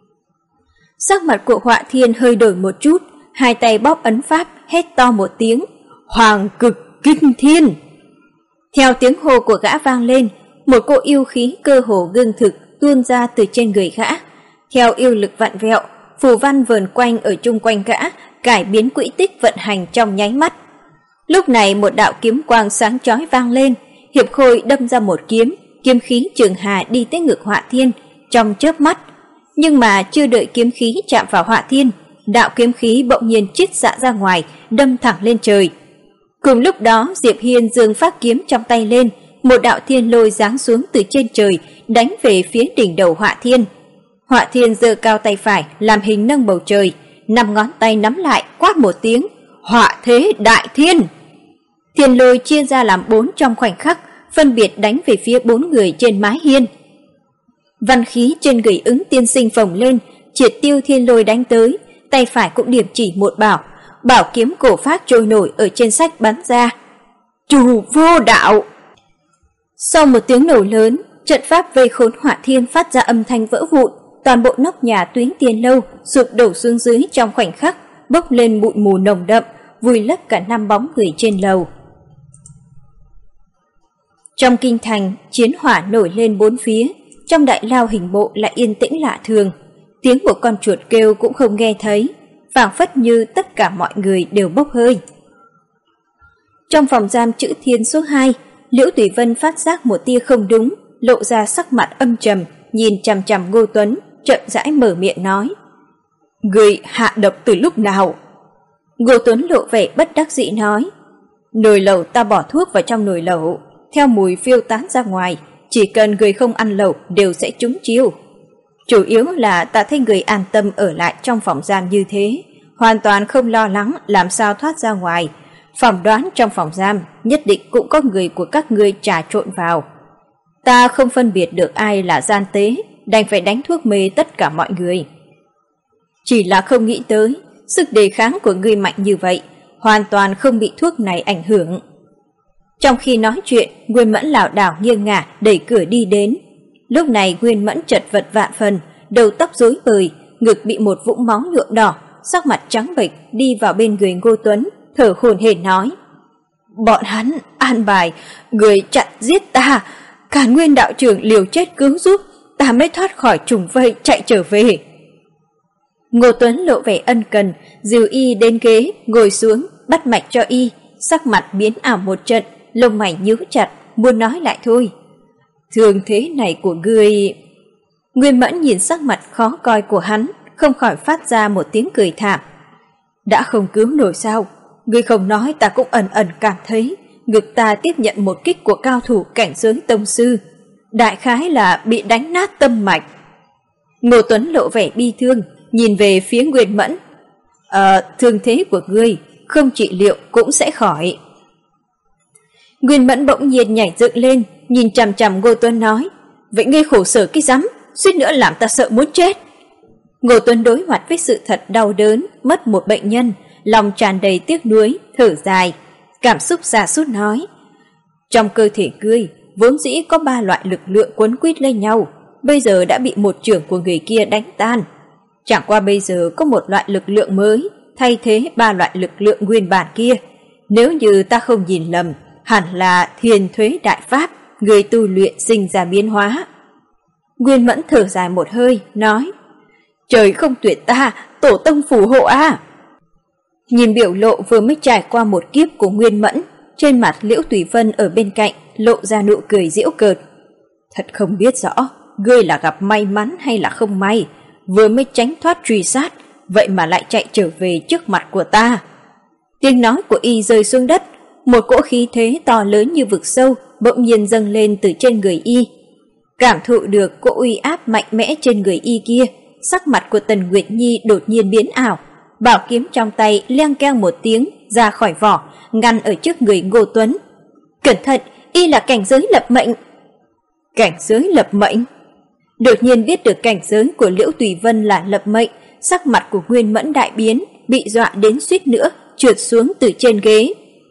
Sắc mặt của Họa Thiên hơi đổi một chút, 2 tay bóp ấn pháp, hét to một tiếng: Hoàng Cực Kinh Thiên. Theo tiếng hô của gã vang lên, một cỗ yêu khí cơ hồ gương thực tuôn ra từ trên người gã. Theo yêu lực vặn vẹo, phù văn vờn quanh ở chung quanh gã, cải biến quỹ tích vận hành trong nháy mắt. Lúc này một đạo kiếm quang sáng chói vang lên, Hiệp Khôi đâm ra một kiếm, kiếm khí trường hà đi tới ngực Họa Thiên trong chớp mắt. Nhưng mà chưa đợi kiếm khí chạm vào Họa Thiên, đạo kiếm khí bỗng nhiên chiết xạ ra ngoài, đâm thẳng lên trời. Cùng lúc đó, Diệp Hiên giương phát kiếm trong tay lên, một đạo thiên lôi giáng xuống từ trên trời, đánh về phía đỉnh đầu Họa Thiên. Họa Thiên giơ cao tay phải làm hình nâng bầu trời, 5 ngón tay nắm lại, quát một tiếng: Họa Thế Đại Thiên. Thiên lôi chia ra làm 4 trong khoảnh khắc, phân biệt đánh về phía 4 người trên mái hiên. Văn khí trên người Ứng tiên sinh phồng lên, triệt tiêu thiên lôi đánh tới, tay phải cũng điểm chỉ một bảo kiếm cổ phác trôi nổi ở trên sách bắn ra. Trù vô đạo. Sau một tiếng nổ lớn, trận pháp vây khốn Họa Thiên phát ra âm thanh vỡ vụn, toàn bộ nóc nhà Tuyến Tiền lâu sụp đổ xuống dưới trong khoảnh khắc, bốc lên bụi mù nồng đậm, vùi lấp cả 5 bóng người trên lầu. Trong kinh thành, chiến hỏa nổi lên 4 phía, trong đại lao hình bộ lại yên tĩnh lạ thường, tiếng của con chuột kêu cũng không nghe thấy, phảng phất như tất cả mọi người đều bốc hơi. Trong phòng giam Chữ Thiên số 2, Liễu Tùy Vân phát giác một tia không đúng, lộ ra sắc mặt âm trầm, nhìn chằm chằm Ngô Tuấn, chậm rãi mở miệng nói: Người hạ độc từ lúc nào? Ngô Tuấn lộ vẻ bất đắc dĩ nói: Nồi lẩu ta bỏ thuốc vào trong nồi lẩu, theo mùi phiêu tán ra ngoài, chỉ cần người không ăn lẩu đều sẽ trúng chiêu. Chủ yếu là ta thấy người an tâm ở lại trong phòng giam như thế, hoàn toàn không lo lắng làm sao thoát ra ngoài. Phỏng đoán trong phòng giam nhất định cũng có người của các ngươi trà trộn vào. Ta không phân biệt được ai là gian tế, đành phải đánh thuốc mê tất cả mọi người. Chỉ là không nghĩ tới, sức đề kháng của ngươi mạnh như vậy, hoàn toàn không bị thuốc này ảnh hưởng. Trong khi nói chuyện, Nguyên Mẫn lảo đảo nghiêng ngả đẩy cửa đi đến. Lúc này Nguyên Mẫn chật vật vạn phần, đầu tóc rối bời, ngực bị một vũng máu nhuộm đỏ, sắc mặt trắng bệch đi vào bên người Ngô Tuấn, thở hổn hển nói: Bọn hắn an bài người chặn giết ta, Càn Nguyên đạo trưởng liều chết cứu giúp, ta mới thoát khỏi trùng vây chạy trở về. Ngô Tuấn lộ vẻ ân cần, dìu y đến ghế ngồi xuống, bắt mạch cho y, sắc mặt biến ảo một trận, lông mày nhíu chặt, muốn nói lại thôi. Thương thế này của ngươi... Nguyên Mẫn nhìn sắc mặt khó coi của hắn, không khỏi phát ra một tiếng cười thảm. Đã không cứu nổi sao? Ngươi không nói ta cũng ẩn ẩn cảm thấy ngực ta tiếp nhận một kích của cao thủ cảnh giới tông sư, đại khái là bị đánh nát tâm mạch. Ngô Tuấn lộ vẻ bi thương, nhìn về phía Nguyên Mẫn. Thương thế của ngươi không trị liệu cũng sẽ khỏi. Nguyên Mẫn bỗng nhiên nhảy dựng lên, nhìn chằm chằm Ngô Tuấn nói, vậy ngươi khổ sở cái rắm, suýt nữa làm ta sợ muốn chết. Ngô Tuấn đối mặt với sự thật đau đớn, mất một bệnh nhân, lòng tràn đầy tiếc nuối, thở dài, cảm xúc sa sút nói, trong cơ thể ngươi vốn dĩ có 3 loại lực lượng quấn quýt lên nhau, bây giờ đã bị một chưởng của người kia đánh tan. Chẳng qua bây giờ có một loại lực lượng mới thay thế 3 loại lực lượng nguyên bản kia. Nếu như ta không nhìn lầm, hẳn là Thiên Thuế Đại Pháp, người tu luyện sinh ra biến hóa. Nguyên Mẫn thở dài một hơi, nói, trời không tuyệt ta, tổ tông phù hộ a. Nhìn biểu lộ vừa mới trải qua một kiếp của Nguyên Mẫn, trên mặt Liễu Tùy Vân ở bên cạnh lộ ra nụ cười giễu cợt. Thật không biết rõ, ngươi là gặp may mắn hay là không may, vừa mới tránh thoát truy sát, vậy mà lại chạy trở về trước mặt của ta. Tiếng nói của y rơi xuống đất, một cỗ khí thế to lớn như vực sâu bỗng nhiên dâng lên từ trên người y. Cảm thụ được cỗ uy áp mạnh mẽ trên người y kia, sắc mặt của Tần Nguyệt Nhi đột nhiên biến ảo, bảo kiếm trong tay leng keng một tiếng ra khỏi vỏ, ngăn ở trước người Ngô Tuấn. Cẩn thận, y là cảnh giới lập mệnh. Cảnh giới lập mệnh? Đột nhiên biết được cảnh giới của Liễu Tùy Vân là lập mệnh, sắc mặt của Nguyên Mẫn đại biến, bị dọa đến suýt nữa trượt xuống từ trên ghế.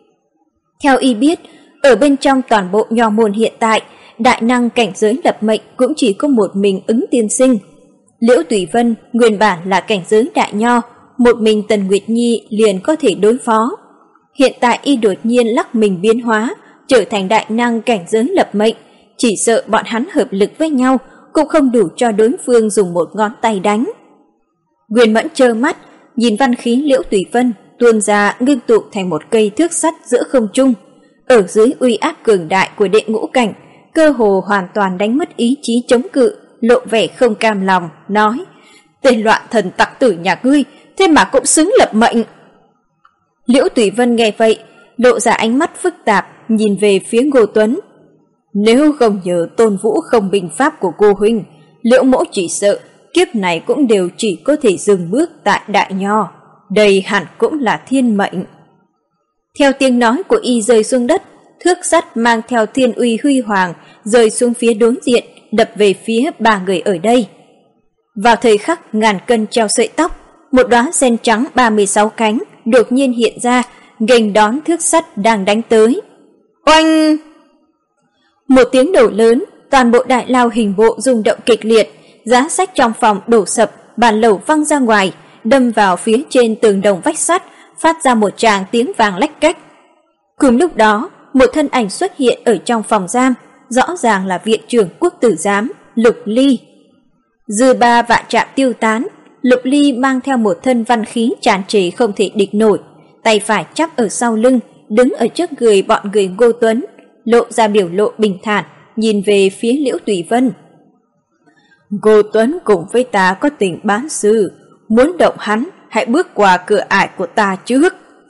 Theo y biết, ở bên trong toàn bộ nho môn hiện tại, đại năng cảnh giới lập mệnh cũng chỉ có một mình Ứng tiên sinh. Liễu Tùy Vân nguyên bản là cảnh giới đại nho, một mình Tần Nguyệt Nhi liền có thể đối phó. Hiện tại y đột nhiên lắc mình biến hóa, trở thành đại năng cảnh giới lập mệnh, chỉ sợ bọn hắn hợp lực với nhau cũng không đủ cho đối phương dùng một ngón tay đánh. Nguyên Mẫn trơ mắt, nhìn văn khí Liễu Tùy Vân tuôn ra ngưng tụ thành một cây thước sắt giữa không trung. Ở dưới uy áp cường đại của đệ ngũ cảnh, cơ hồ hoàn toàn đánh mất ý chí chống cự, lộ vẻ không cam lòng, nói, tên loạn thần tặc tử nhà ngươi, thế mà cũng xứng lập mệnh. Liễu Tùy Vân nghe vậy, lộ ra ánh mắt phức tạp, nhìn về phía Ngô Tuấn. Nếu không nhờ Tôn Vũ không binh pháp của cô huynh, Liễu mỗ chỉ sợ kiếp này cũng đều chỉ có thể dừng bước tại đại nho. Đây hẳn cũng là thiên mệnh. Theo tiếng nói của y rơi xuống đất, thước sắt mang theo thiên uy huy hoàng rơi xuống phía đối diện, đập về phía 3 người ở đây. Vào thời khắc ngàn cân treo sợi tóc, một đóa sen trắng 36 cánh đột nhiên hiện ra, nghênh đón thước sắt đang đánh tới. Oanh! Một tiếng nổ lớn, toàn bộ đại lao hình bộ rung động kịch liệt, giá sách trong phòng đổ sập, bàn lẩu văng ra ngoài, đâm vào phía trên tường đồng vách sắt, phát ra một tràng tiếng vàng lách cách. Cùng lúc đó, một thân ảnh xuất hiện ở trong phòng giam, rõ ràng là viện trưởng quốc tử giám Lục Ly. Dư 3 vạn trạm tiêu tán, Lục Ly mang theo một thân văn khí tràn trề không thể địch nổi, tay phải chắp ở sau lưng, đứng ở trước người bọn người Ngô Tuấn, lộ ra biểu lộ bình thản, nhìn về phía Liễu Tùy Vân. Ngô Tuấn cùng với ta có tình bán sư, muốn động hắn hãy bước qua cửa ải của ta trước.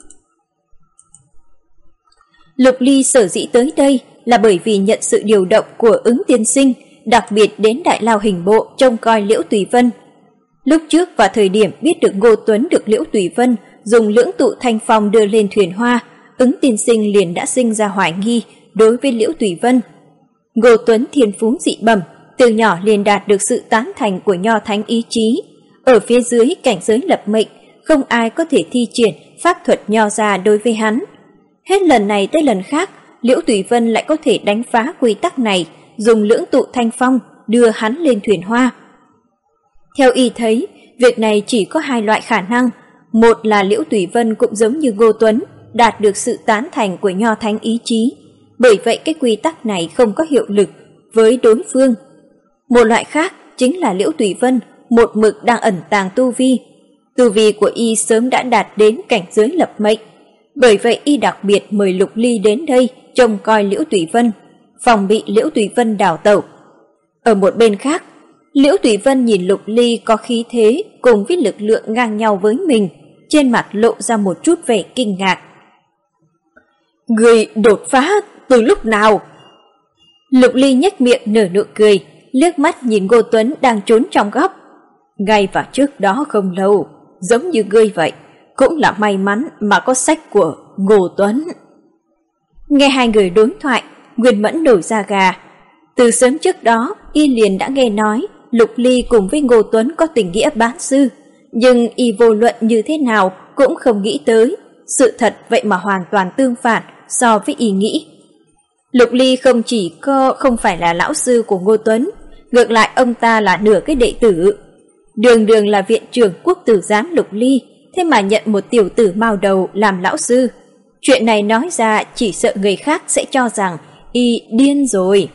Lục Ly sở dĩ tới đây là bởi vì nhận sự điều động của Ứng tiên sinh, đặc biệt đến đại lao hình bộ trông coi Liễu Tùy Vân. Lúc trước vào thời điểm biết được Ngô Tuấn được Liễu Tùy Vân dùng lưỡng tụ thanh phong đưa lên thuyền hoa, Ứng tiên sinh liền đã sinh ra hoài nghi đối với Liễu Tùy Vân. Ngô Tuấn thiên phú dị bẩm, từ nhỏ liền đạt được sự tán thành của nho thánh ý chí. Ở phía dưới cảnh giới lập mệnh, không ai có thể thi triển pháp thuật nho ra đối với hắn. Hết lần này tới lần khác, Liễu Tùy Vân lại có thể đánh phá quy tắc này, dùng lưỡng tụ thanh phong đưa hắn lên thuyền hoa. Theo y thấy, việc này chỉ có 2 loại khả năng. Một là Liễu Tùy Vân cũng giống như Ngô Tuấn, đạt được sự tán thành của nho thánh ý chí, bởi vậy cái quy tắc này không có hiệu lực với đối phương. Một loại khác chính là Liễu Tùy Vân một mực đang ẩn tàng tu vi. Tu vi của y sớm đã đạt đến cảnh giới lập mệnh, bởi vậy y đặc biệt mời Lục Ly đến đây trông coi Liễu Tùy Vân, phòng bị Liễu Tùy Vân đào tẩu. Ở một bên khác, Liễu Tùy Vân nhìn Lục Ly có khí thế cùng với lực lượng ngang nhau với mình, trên mặt lộ ra một chút vẻ kinh ngạc. Người đột phá từ lúc nào? Lục Ly nhếch miệng nở nụ cười, liếc mắt nhìn Ngô Tuấn đang trốn trong góc. Ngay vào trước đó không lâu, giống như ngươi vậy, cũng là may mắn mà có sách của Ngô Tuấn. Nghe hai người đối thoại, Nguyên Mẫn nổi da gà. Từ sớm trước đó, y liền đã nghe nói Lục Ly cùng với Ngô Tuấn có tình nghĩa bán sư, nhưng y vô luận như thế nào cũng không nghĩ tới, sự thật vậy mà hoàn toàn tương phản so với y nghĩ. Lục Ly không chỉ không phải là lão sư của Ngô Tuấn, ngược lại ông ta là nửa cái đệ tử. Đường đường là viện trưởng quốc tử giám Lục Ly, thế mà nhận một tiểu tử mao đầu làm lão sư. Chuyện này nói ra chỉ sợ người khác sẽ cho rằng y điên rồi.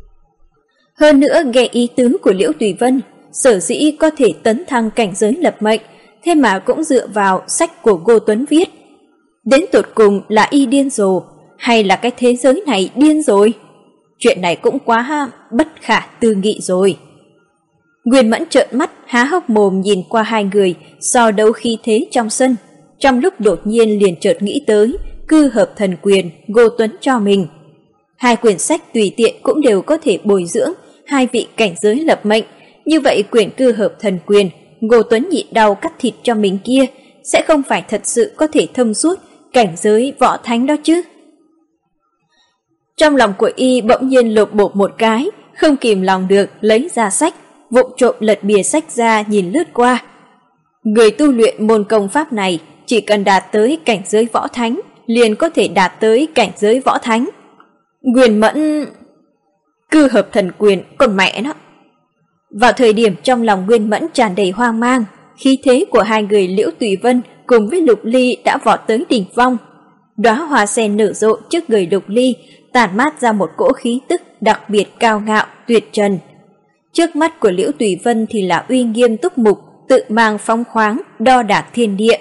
Hơn nữa nghe ý tứ của Liễu Tùy Vân, sở dĩ có thể tấn thăng cảnh giới lập mệnh, thế mà cũng dựa vào sách của Ngô Tuấn viết. Đến tột cùng là y điên rồ, hay là cái thế giới này điên rồi? Chuyện này cũng quá bất khả tư nghị rồi. Nguyên Mẫn trợn mắt há hốc mồm nhìn qua hai người so đấu khí thế trong sân, trong lúc đột nhiên liền chợt nghĩ tới cư hợp thần quyền Ngô Tuấn cho mình. Hai quyển sách tùy tiện cũng đều có thể bồi dưỡng hai vị cảnh giới lập mệnh, như vậy quyển cư hợp thần quyền Ngô Tuấn nhịn đau cắt thịt cho mình kia sẽ không phải thật sự có thể thông suốt cảnh giới võ thánh đó chứ. Trong lòng của y bỗng nhiên lột bột một cái, không kìm lòng được lấy ra sách, vụng trộm lật bìa sách ra nhìn lướt qua. Người tu luyện môn công pháp này chỉ cần đạt tới cảnh giới võ thánh, liền có thể đạt tới cảnh giới võ thánh. Nguyên Mẫn... Cư hợp thần quyền, còn mẹ nó. Vào thời điểm trong lòng Nguyên Mẫn tràn đầy hoang mang, khí thế của hai người Liễu Tùy Vân cùng với Lục Ly đã vọt tới đỉnh phong. Đóa hoa sen nở rộ trước người Lục Ly, tản mát ra một cỗ khí tức đặc biệt cao ngạo, tuyệt trần. Trước mắt của Liễu Tùy Vân thì là uy nghiêm túc mục, tự mang phóng khoáng, đo đạc thiên địa.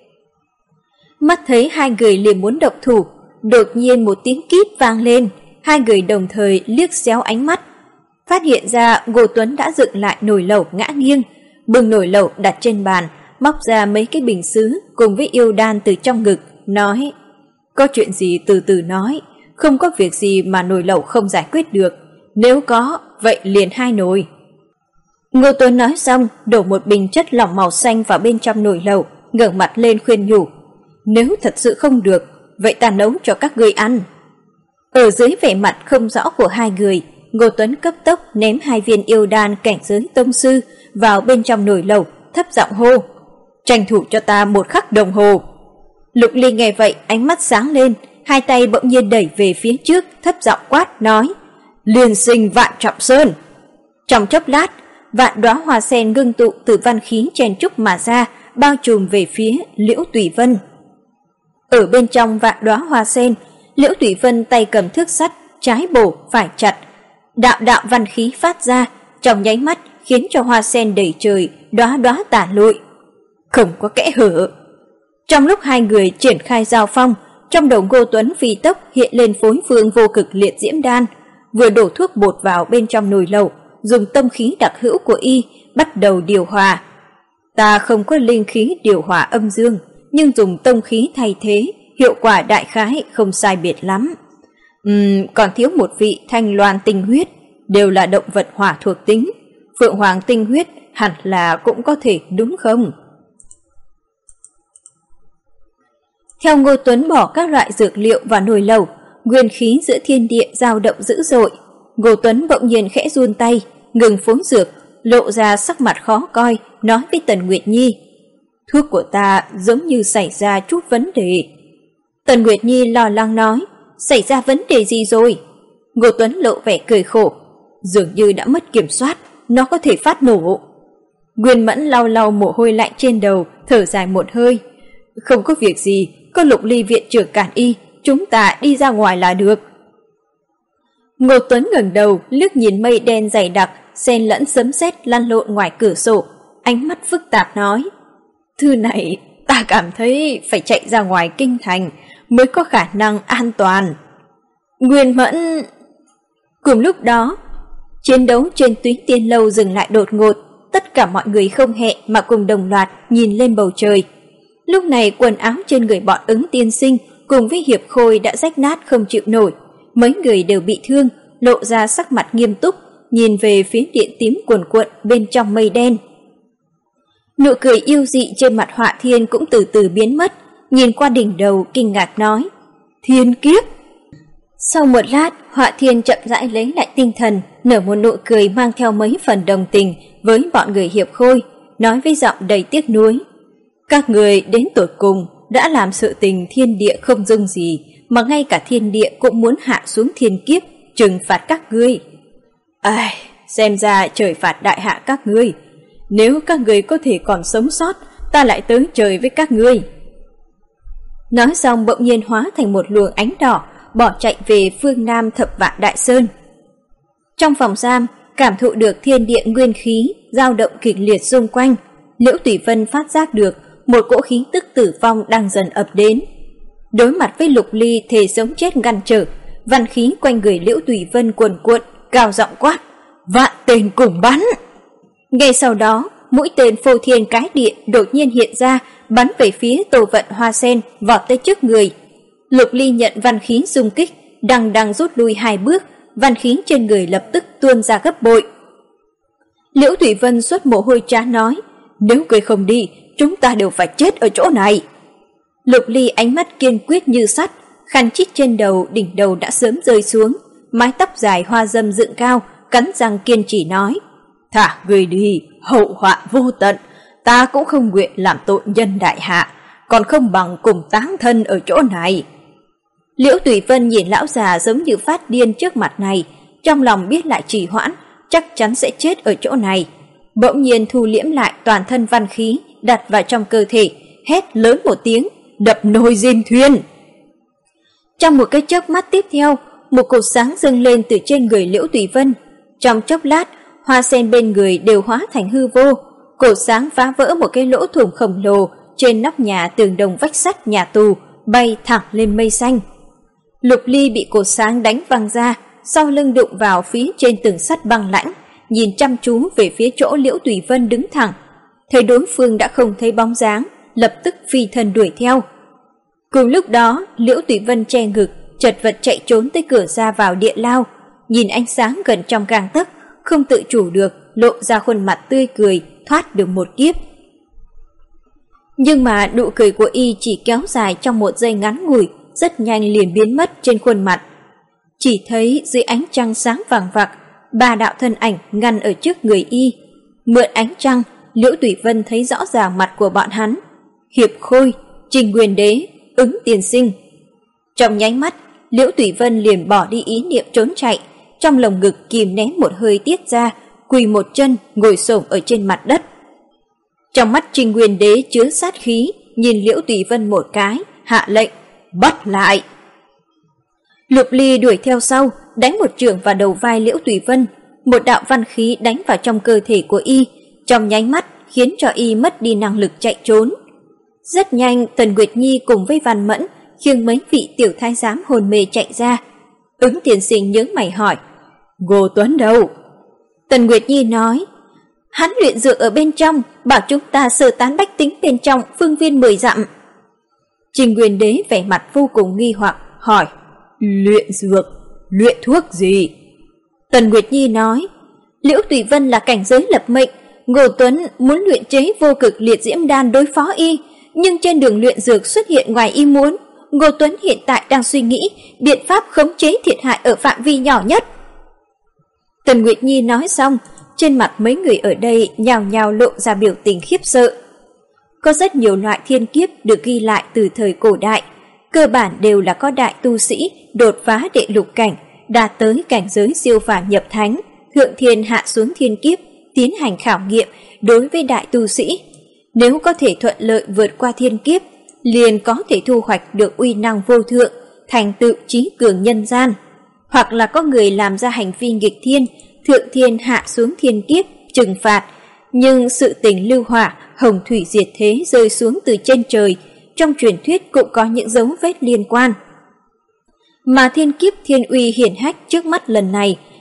Mắt thấy hai người liền muốn động thủ, đột nhiên một tiếng kít vang lên, hai người đồng thời liếc xéo ánh mắt. Phát hiện ra Ngô Tuấn đã dựng lại nồi lẩu ngã nghiêng, bưng nồi lẩu đặt trên bàn, móc ra mấy cái bình sứ cùng với yêu đan từ trong ngực, nói: Có chuyện gì từ từ nói, không có việc gì mà nồi lẩu không giải quyết được, nếu có, vậy liền hai nồi. Ngô Tuấn nói xong, đổ một bình chất lỏng màu xanh vào bên trong nồi lẩu, ngẩng mặt lên khuyên nhủ: Nếu thật sự không được, vậy ta nấu cho các ngươi ăn. Ở dưới vẻ mặt không rõ của hai người, Ngô Tuấn cấp tốc ném hai viên yêu đan cảnh giới tông sư vào bên trong nồi lẩu, thấp giọng hô: Tranh thủ cho ta 1 khắc đồng hồ. Lục Ly nghe vậy ánh mắt sáng lên, hai tay bỗng nhiên đẩy về phía trước, thấp giọng quát nói: Liên sinh Vạn Trọng Sơn. Trong chốc lát, vạn đóa hoa sen ngưng tụ từ văn khí chen trúc mà ra, bao trùm về phía Liễu Tùy Vân. Ở bên trong vạn đóa hoa sen, Liễu Tùy Vân tay cầm thước sắt, trái bổ phải chặt, đạo đạo văn khí phát ra, trong nháy mắt khiến cho hoa sen đầy trời, đóa đóa tản lụi, không có kẽ hở. Trong lúc hai người triển khai giao phong, trong đầu Ngô Tuấn phi tốc hiện lên phối phương vô cực liệt diễm đan, vừa đổ thuốc bột vào bên trong nồi lẩu, dùng tâm khí đặc hữu của y bắt đầu điều hòa. Ta không có linh khí điều hòa âm dương, nhưng dùng tông khí thay thế, hiệu quả đại khái không sai biệt lắm. Còn thiếu một vị thanh loan tinh huyết, đều là động vật hỏa thuộc tính. Phượng hoàng tinh huyết hẳn là cũng có thể đúng không? Theo Ngô Tuấn bỏ các loại dược liệu vào nồi lẩu, nguyên khí giữa thiên địa dao động dữ dội. Ngô Tuấn bỗng nhiên khẽ run tay, ngừng phối dược, lộ ra sắc mặt khó coi, nói với Tần Nguyệt Nhi: Thuốc của ta giống như xảy ra chút vấn đề. Tần Nguyệt Nhi lo lắng nói: Xảy ra vấn đề gì rồi? Ngô Tuấn lộ vẻ cười khổ: Dường như đã mất kiểm soát, nó có thể phát nổ. Nguyên Mẫn lau lau mồ hôi lạnh trên đầu, thở dài một hơi: Không có việc gì, có Lục Ly viện trưởng cản y, chúng ta đi ra ngoài là được. Ngô Tuấn ngẩng đầu liếc nhìn mây đen dày đặc, xen lẫn sấm sét lăn lộn ngoài cửa sổ, ánh mắt phức tạp nói: Thư này ta cảm thấy phải chạy ra ngoài kinh thành mới có khả năng an toàn. Nguyên Mẫn... Cùng lúc đó, Chiến đấu trên tuyến tiên lâu dừng lại đột ngột, tất cả mọi người không hẹn mà cùng đồng loạt nhìn lên bầu trời. Lúc này quần áo trên người bọn Ứng tiên sinh cùng với Hiệp Khôi đã rách nát không chịu nổi, mấy người đều bị thương, lộ ra sắc mặt nghiêm túc, nhìn về phía điện tím cuồn cuộn bên trong mây đen. Nụ cười yêu dị trên mặt Họa Thiên cũng từ từ biến mất, nhìn qua đỉnh đầu kinh ngạc nói: "Thiên kiếp!" Sau một lát, Họa Thiên chậm rãi lấy lại tinh thần, nở một nụ cười mang theo mấy phần đồng tình với bọn người Hiệp Khôi, nói với giọng đầy tiếc nuối: "Các người đến tột cùng đã làm sự tình thiên địa không dung gì, mà ngay cả thiên địa cũng muốn hạ xuống thiên kiếp trừng phạt các ngươi. Ai, xem ra trời phạt đại hạ các ngươi. Nếu các ngươi có thể còn sống sót, ta lại tới trời với các ngươi." Nói xong bỗng nhiên hóa thành một luồng ánh đỏ, bỏ chạy về phương nam Thập Vạn Đại Sơn. Trong phòng giam, cảm thụ được thiên địa nguyên khí dao động kịch liệt xung quanh, Liễu Tùy Vân phát giác được một cỗ khí tức tử vong đang dần ập đến. Đối mặt với Lục Ly thề sống chết ngăn trở, văn khí quanh người Liễu Tùy Vân cuồn cuộn, cao giọng quát: "Vạn tên cùng bắn!" Ngay sau đó, mũi tên phô thiên cái địa đột nhiên hiện ra, bắn về phía Tô Vận Hoa Sen, vọt tới trước người. Lục Ly nhận văn khí xung kích, đằng rút lui 2 bước, văn khí trên người lập tức tuôn ra gấp bội. Liễu Tùy Vân xuất mồ hôi trán nói: "Nếu ngươi không đi, chúng ta đều phải chết ở chỗ này." Lục Ly ánh mắt kiên quyết như sắt, khăn chít trên đầu, đỉnh đầu đã sớm rơi xuống, mái tóc dài hoa dâm dựng cao, cắn răng kiên trì nói: "Thả ngươi đi, hậu họa vô tận, ta cũng không nguyện làm tội nhân đại hạ, còn không bằng cùng táng thân ở chỗ này." Liễu Tùy Vân nhìn lão già giống như phát điên trước mặt này, trong lòng biết lại trì hoãn, chắc chắn sẽ chết ở chỗ này. Bỗng nhiên thu liễm lại toàn thân văn khí, đặt vào trong cơ thể, hét lớn một tiếng: "Đập nồi diêm thuyền!" Trong một cái chớp mắt tiếp theo, một cột sáng dâng lên từ trên người Liễu Tùy Vân. Trong chốc lát, hoa sen bên người đều hóa thành hư vô, cột sáng phá vỡ một cái lỗ thủng khổng lồ trên nóc nhà tường đồng vách sắt nhà tù, bay thẳng lên mây xanh. Lục Ly bị cột sáng đánh văng ra, sau lưng đụng vào phía trên tường sắt băng lãnh, nhìn chăm chú về phía chỗ Liễu Tùy Vân đứng thẳng. Thấy đối phương đã không thấy bóng dáng, lập tức phi thân đuổi theo. Cùng lúc đó, Liễu Tùy Vân che ngực, chật vật chạy trốn tới cửa ra vào địa lao, nhìn ánh sáng gần trong gang tấc, không tự chủ được lộ ra khuôn mặt tươi cười, thoát được một kiếp. Nhưng mà nụ cười của y chỉ kéo dài trong một giây ngắn ngủi, rất nhanh liền biến mất trên khuôn mặt. Chỉ thấy dưới ánh trăng sáng vàng vặc, 3 đạo thân ảnh ngăn ở trước người y. Mượn ánh trăng, Liễu Tùy Vân thấy rõ ràng mặt của bọn hắn: Hiệp Khôi, Trình Nguyên Đế, Ứng tiên sinh. Trong nháy mắt, Liễu Tùy Vân liền bỏ đi ý niệm trốn chạy, trong lồng ngực kìm nén một hơi tiết ra, quỳ một chân ngồi xổm ở trên mặt đất. Trong mắt Trình Nguyên Đế chứa sát khí, nhìn Liễu Tùy Vân một cái, hạ lệnh: "Bắt lại!" Lục Ly đuổi theo sau, đánh một chưởng vào đầu vai Liễu Tùy Vân, một đạo văn khí đánh vào trong cơ thể của y, trong nháy mắt khiến cho y mất đi năng lực chạy trốn. Rất nhanh, Tần Nguyệt Nhi cùng với Văn Mẫn khiêng mấy vị tiểu thái giám hồn mê chạy ra. Ứng tiên sinh nhướng mày hỏi: "Ngô Tuấn đâu?" Tần Nguyệt Nhi nói: "Hắn luyện dược ở bên trong, bảo chúng ta sơ tán bách tính bên trong phương viên 10 dặm." Trình Nguyên Đế vẻ mặt vô cùng nghi hoặc hỏi: "Luyện dược? Luyện thuốc gì?" Tần Nguyệt Nhi nói: "Liễu Tùy Vân là cảnh giới lập mệnh, Ngô Tuấn muốn luyện chế vô cực liệt diễm đan đối phó y, nhưng trên đường luyện dược xuất hiện ngoài ý muốn. Ngô Tuấn hiện tại đang suy nghĩ biện pháp khống chế thiệt hại ở phạm vi nhỏ nhất." Tần Nguyệt Nhi nói xong, trên mặt mấy người ở đây nhào nhào lộ ra biểu tình khiếp sợ. Có rất nhiều loại thiên kiếp được ghi lại từ thời cổ đại, cơ bản đều là có đại tu sĩ đột phá đệ lục cảnh, đạt tới cảnh giới siêu phàm nhập thánh, thượng thiên hạ xuống thiên kiếp, tiến hành khảo nghiệm đối với đại tu sĩ. Nếu có thể thuận lợi vượt qua thiên kiếp, liền có thể thu hoạch được uy năng vô thượng, thành tựu trí cường nhân gian. Hoặc là có người làm ra hành vi nghịch thiên, thượng thiên hạ xuống thiên kiếp, trừng phạt, nhưng sự tình lưu hỏa, hồng thủy diệt thế rơi xuống từ trên trời, trong truyền thuyết cũng có những dấu vết liên quan. Mà thiên kiếp thiên uy hiển hách trước mắt lần này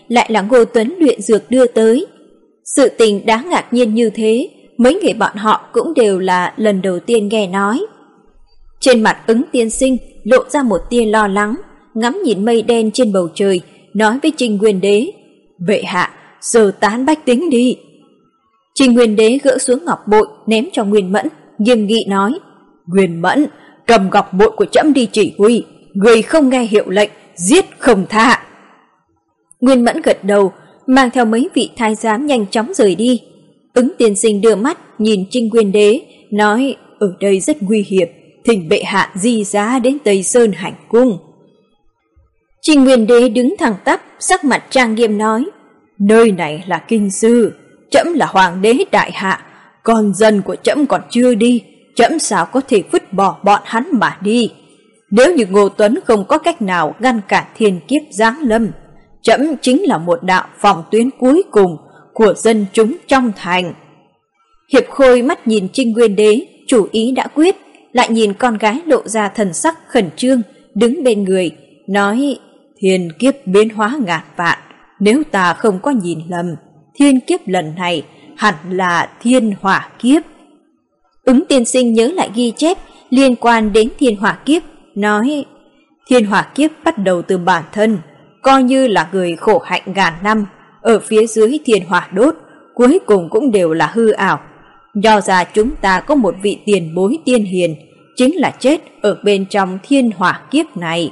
lại là Ngô Tuấn luyện dược đưa tới. Sự tình đáng ngạc nhiên như thế, mấy người bọn họ cũng đều là lần đầu tiên nghe nói. Trên mặt Ứng tiên sinh lộ ra một tia lo lắng, ngắm nhìn mây đen trên bầu trời, nói với Trinh Nguyên Đế: "Bệ hạ, sơ tán bách tính đi." Trinh Nguyên Đế gỡ xuống ngọc bội ném cho Nguyên Mẫn, nghiêm nghị nói: "Nguyên Mẫn, cầm ngọc bội của trẫm đi chỉ huy, người không nghe hiệu lệnh, giết không tha." Nguyên Mẫn gật đầu, mang theo mấy vị thái giám nhanh chóng rời đi. Ứng tiên sinh đưa mắt nhìn Trinh Nguyên Đế, nói: "Ở đây rất nguy hiểm, thỉnh bệ hạ di giá đến Tây Sơn hành cung." Trinh Nguyên Đế đứng thẳng tắp, sắc mặt trang nghiêm nói: "Nơi này là kinh sư, trẫm là hoàng đế đại hạ, con dân của trẫm còn chưa đi, trẫm sao có thể vứt bỏ bọn hắn mà đi? Nếu như Ngô Tuấn không có cách nào ngăn cản thiên kiếp giáng lâm, trẫm chính là một đạo phòng tuyến cuối cùng của dân chúng trong thành." Hiệp Khôi mắt nhìn Trinh Nguyên Đế, chủ ý đã quyết, lại nhìn con gái lộ ra thần sắc khẩn trương, đứng bên người, nói: "Thiên kiếp biến hóa ngàn vạn, nếu ta không có nhìn lầm, thiên kiếp lần này hẳn là thiên hỏa kiếp." Ứng tiên sinh nhớ lại ghi chép liên quan đến thiên hỏa kiếp, nói: "Thiên hỏa kiếp bắt đầu từ bản thân, coi như là người khổ hạnh ngàn năm, ở phía dưới thiên hỏa đốt, cuối cùng cũng đều là hư ảo. Do ra chúng ta có một vị tiền bối tiên hiền, chính là chết ở bên trong thiên hỏa kiếp này."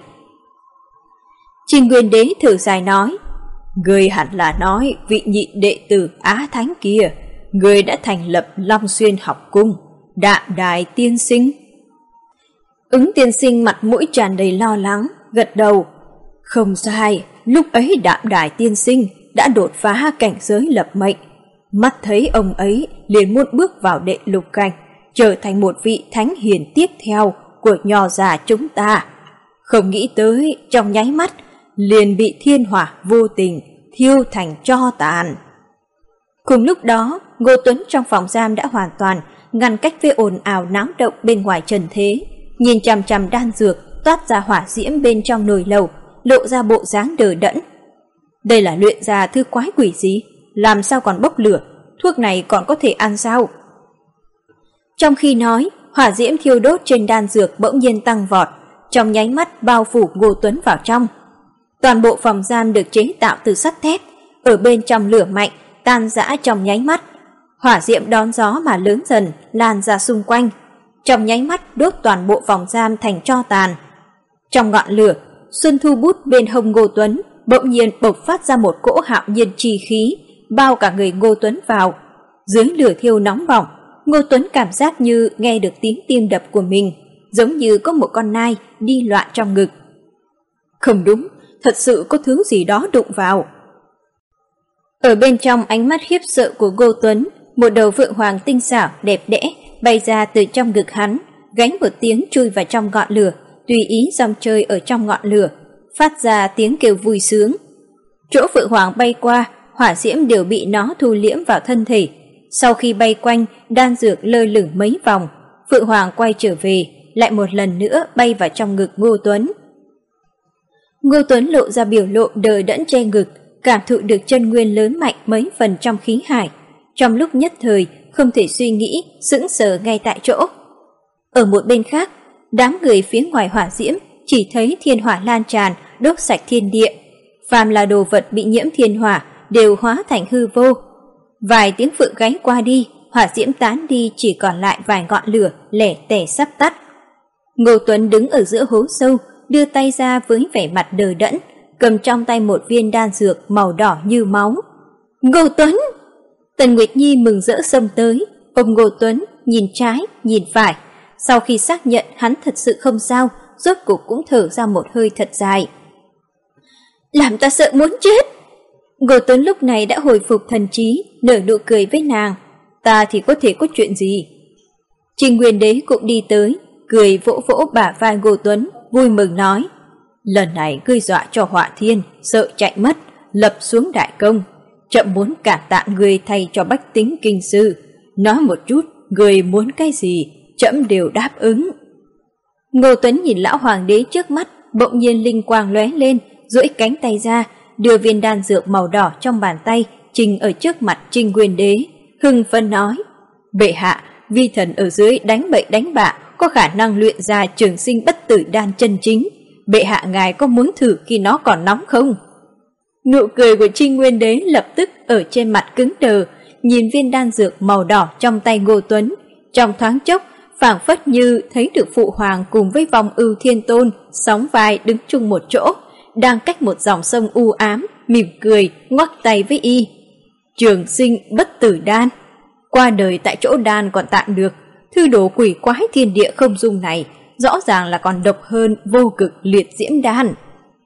Trinh Nguyên Đế thở dài nói: "Người hẳn là nói vị nhị đệ tử Á Thánh kia, người đã thành lập Long Xuyên học cung, Đạm Đài tiên sinh." Ứng tiên sinh mặt mũi tràn đầy lo lắng, gật đầu: "Không sai, lúc ấy Đạm Đài tiên sinh đã đột phá cảnh giới lập mệnh, mắt thấy ông ấy liền muốn bước vào đệ lục cảnh, trở thành một vị thánh hiền tiếp theo của nho già chúng ta. Không nghĩ tới trong nháy mắt liền bị thiên hỏa vô tình thiêu thành tro tàn." Cùng lúc đó, Ngô Tuấn trong phòng giam đã hoàn toàn ngăn cách với ồn ào náo động bên ngoài trần thế, nhìn chằm chằm đan dược toát ra hỏa diễm bên trong nồi lầu, lộ ra bộ dáng đờ đẫn. Đây là luyện ra thứ quái quỷ gì? Làm sao còn bốc lửa? Thuốc này còn có thể ăn sao? Trong khi nói, hỏa diễm thiêu đốt trên đan dược bỗng nhiên tăng vọt, trong nháy mắt bao phủ Ngô Tuấn vào trong. Toàn bộ phòng giam được chế tạo từ sắt thép, ở bên trong lửa mạnh tan rã trong nháy mắt. Hỏa diễm đón gió mà lớn dần lan ra xung quanh, trong nháy mắt đốt toàn bộ phòng giam thành tro tàn. Trong ngọn lửa, Xuân Thu bút bên hông Ngô Tuấn bỗng nhiên bộc phát ra một cỗ hạo nhiên chi khí, bao cả người Ngô Tuấn vào. Dưới lửa thiêu nóng bỏng, Ngô Tuấn cảm giác như nghe được tiếng tim đập của mình, giống như có một con nai đi loạn trong ngực. Không đúng, thật sự có thứ gì đó đụng vào. Ở bên trong ánh mắt khiếp sợ của Ngô Tuấn, một đầu phượng hoàng tinh xảo đẹp đẽ bay ra từ trong ngực hắn, gánh một tiếng chui vào trong ngọn lửa, tùy ý dòng chơi ở trong ngọn lửa, phát ra tiếng kêu vui sướng. Chỗ phượng hoàng bay qua, hỏa diễm đều bị nó thu liễm vào thân thể. Sau khi bay quanh, đan dược lơ lửng mấy vòng, phượng hoàng quay trở về, lại một lần nữa bay vào trong ngực Ngô Tuấn. Ngô Tuấn lộ ra biểu lộ đờ đẫn che ngực, cảm thụ được chân nguyên lớn mạnh mấy phần trong khí hải. Trong lúc nhất thời, không thể suy nghĩ, sững sờ ngay tại chỗ. Ở một bên khác, đám người phía ngoài hỏa diễm chỉ thấy thiên hỏa lan tràn, đốt sạch thiên địa. Phàm là đồ vật bị nhiễm thiên hỏa đều hóa thành hư vô. Vài tiếng phượng gáy qua đi, hỏa diễm tán đi, chỉ còn lại vài ngọn lửa lẻ tẻ sắp tắt. Ngô Tuấn đứng ở giữa hố sâu, đưa tay ra với vẻ mặt đờ đẫn, cầm trong tay một viên đan dược màu đỏ như máu. Ngô Tuấn! Tần Nguyệt Nhi mừng rỡ xông tới, ôm Ngô Tuấn, nhìn trái, nhìn phải. Sau khi xác nhận hắn thật sự không sao, rốt cuộc cũng thở ra một hơi thật dài. Làm ta sợ muốn chết! Ngô Tuấn lúc này đã hồi phục thần trí, nở nụ cười với nàng. Ta thì có thể có chuyện gì? Trình Nguyên Đế cũng đi tới, cười vỗ vỗ bả vai Ngô Tuấn, vui mừng nói: Lần này ngươi dọa cho Họa Thiên sợ chạy mất, lập xuống đại công. Chậm muốn cảm tạ ngươi thay cho bách tính kinh sư. Nói một chút, ngươi muốn cái gì, chậm đều đáp ứng. Ngô Tuấn nhìn lão hoàng đế trước mắt, bỗng nhiên linh quang lóe lên, duỗi cánh tay ra, đưa viên đan dược màu đỏ trong bàn tay trình ở trước mặt Trinh Nguyên Đế, hưng phấn nói: "Bệ hạ, vi thần ở dưới đánh bậy đánh bạ, có khả năng luyện ra trường sinh bất tử đan chân chính. Bệ hạ ngài có muốn thử khi nó còn nóng không?" Nụ cười của Trinh Nguyên Đế lập tức ở trên mặt cứng đờ, nhìn viên đan dược màu đỏ trong tay Ngô Tuấn, trong thoáng chốc phảng phất như thấy được phụ hoàng cùng với Vong Ưu Thiên Tôn sóng vai đứng chung một chỗ, đang cách một dòng sông u ám, mỉm cười ngoắc tay với y. Trường sinh bất tử đan, qua đời tại chỗ đan còn tạm được, thư đồ quỷ quái thiên địa không dung này rõ ràng là còn độc hơn vô cực liệt diễm đan.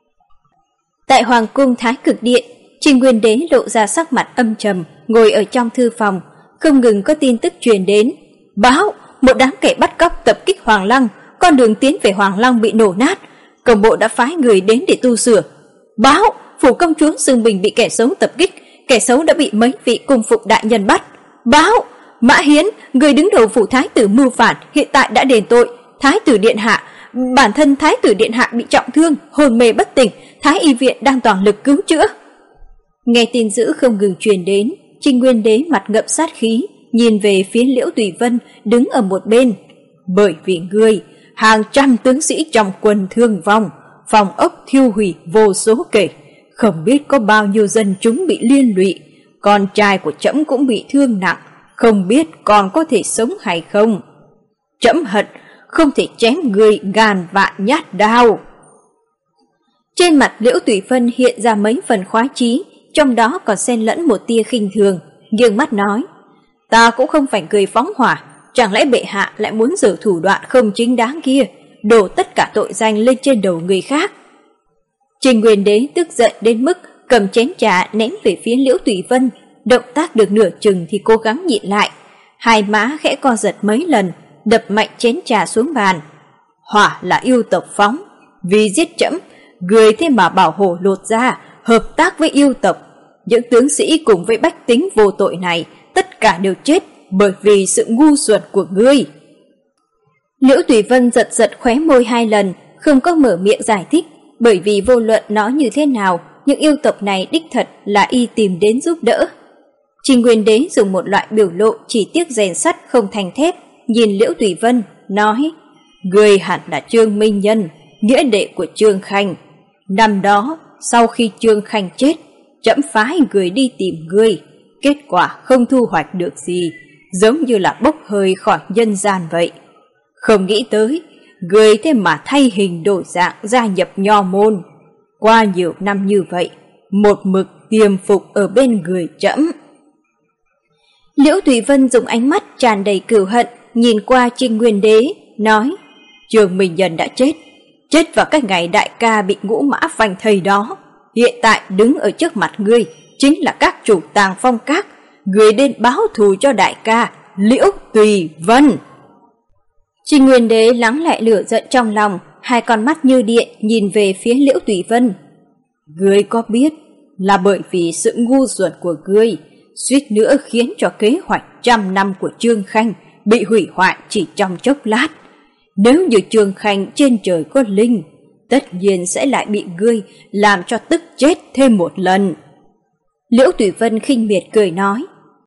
Tại Hoàng cung Thái Cực Điện, Trinh Nguyên Đế lộ ra sắc mặt âm trầm, ngồi ở trong thư phòng, không ngừng có tin tức truyền đến. Báo, một đám kẻ bắt cóc tập kích Hoàng Lăng, con đường tiến về Hoàng Lăng bị nổ nát, công bộ đã phái người đến để tu sửa. Báo, phủ công chúa Dương Bình bị kẻ xấu tập kích, kẻ xấu đã bị mấy vị cung phụng đại nhân bắt. Báo, Mã Hiến, người đứng đầu phủ thái tử mưu phản, hiện tại đã đền tội. Thái tử điện hạ, bản thân thái tử điện hạ bị trọng thương, hôn mê bất tỉnh, Thái y viện đang toàn lực cứu chữa. Nghe tin dữ không ngừng truyền đến, Trinh Nguyên Đế mặt ngậm sát khí, nhìn về phía Liễu Tùy Vân đứng ở một bên. Bởi vì ngươi, hàng trăm tướng sĩ trong quân thương vong, phòng ốc thiêu hủy vô số kể, không biết có bao nhiêu dân chúng bị liên lụy, con trai của trẫm cũng bị thương nặng, không biết còn có thể sống hay không. Trẫm hận không thể chém ngươi ngàn vạn nhát đao. Trên mặt Liễu Tùy Vân hiện ra mấy phần khoái chí, trong đó còn xen lẫn một tia khinh thường, nghiêng mắt nói: "Ta cũng không phải cười phóng hỏa, chẳng lẽ bệ hạ lại muốn giở thủ đoạn không chính đáng kia, đổ tất cả tội danh lên trên đầu người khác?" Trình Nguyên Đế tức giận đến mức cầm chén trà ném về phía Liễu Tùy Vân, động tác được nửa chừng thì cố gắng nhịn lại, hai má khẽ co giật mấy lần, đập mạnh chén trà xuống bàn. "Hỏa là yêu tộc phóng, vì giết trẫm, người thế mà bảo hổ lột ra, hợp tác với yêu tộc. Những tướng sĩ cùng với bách tính vô tội này, tất cả đều chết bởi vì sự ngu xuẩn của ngươi." Liễu Tùy Vân giật giật khóe môi hai lần, không có mở miệng giải thích, bởi vì vô luận nói như thế nào, những yêu tộc này đích thật là y tìm đến giúp đỡ. Trình Nguyên Đế dùng một loại biểu lộ chỉ tiếc rèn sắt không thành thép, nhìn Liễu Tùy Vân, nói: "Ngươi hẳn là Trương Minh Nhân, nghĩa đệ của Trương Khanh. Năm đó, sau khi Trương Khanh chết, trẫm phái người đi tìm ngươi, kết quả không thu hoạch được gì, giống như là bốc hơi khỏi nhân gian vậy. Không nghĩ tới, ngươi thế mà thay hình đổi dạng gia nhập nho môn. Qua nhiều năm như vậy, một mực tiềm phục ở bên người trẫm." Liễu Tùy Vân dùng ánh mắt tràn đầy cừu hận nhìn qua Trinh Nguyên Đế, nói: "Trương Minh Nhân đã chết, chết vào cái ngày đại ca bị ngũ mã phanh thây đó. Hiện tại đứng ở trước mặt ngươi chính là các chủ Tàng Phong Các, ngươi đến báo thù cho đại ca Liễu Tùy Vân." Trình Nguyên Đế lắng lại lửa giận trong lòng, hai con mắt như điện nhìn về phía Liễu Tùy Vân. "Ngươi có biết là bởi vì sự ngu xuẩn của ngươi, suýt nữa khiến cho kế hoạch 100 năm của Trương Khanh bị hủy hoại chỉ trong chốc lát. Nếu như Trương Khanh trên trời có linh, tất nhiên sẽ lại bị ngươi làm cho tức chết thêm một lần." Liễu Tùy Vân khinh miệt cười nói: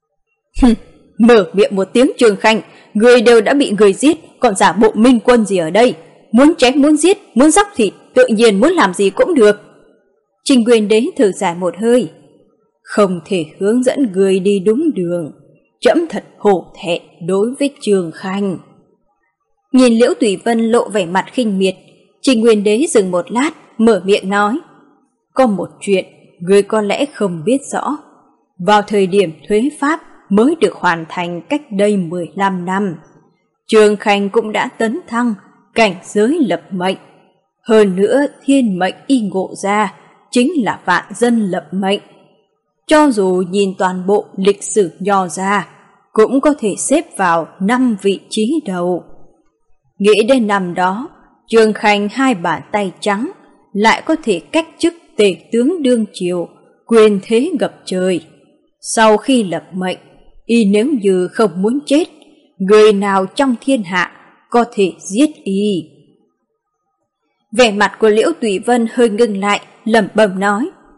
"Mở miệng một tiếng Trương Khanh, người đều đã bị người giết, còn giả bộ minh quân gì ở đây? Muốn chém muốn giết, muốn dóc thịt, tự nhiên muốn làm gì cũng được." Trình Nguyên Đế thở dài một hơi: "Không thể hướng dẫn người đi đúng đường, trẫm thật hổ thẹn đối với Trương Khanh." Nhìn Liễu Tùy Vân lộ vẻ mặt khinh miệt, Trình Nguyên Đế dừng một lát, mở miệng nói: "Có một chuyện người có lẽ không biết rõ. Vào thời điểm thuế pháp mới được hoàn thành cách đây 15 năm, Trương Khanh cũng đã tấn thăng cảnh giới lập mệnh. Hơn nữa thiên mệnh y ngộ ra chính là vạn dân lập mệnh. Cho dù nhìn toàn bộ lịch sử nho ra, cũng có thể xếp vào 5 vị trí đầu. Nghĩ đến năm đó, Trương Khanh hai bàn tay trắng, lại có thể cách chức tể tướng đương triều, quyền thế ngập trời. Sau khi lập mệnh, y nếu như không muốn chết, người nào trong thiên hạ có thể giết y." Vẻ mặt của Liễu Tùy Vân hơi ngưng lại, lẩm bẩm nói: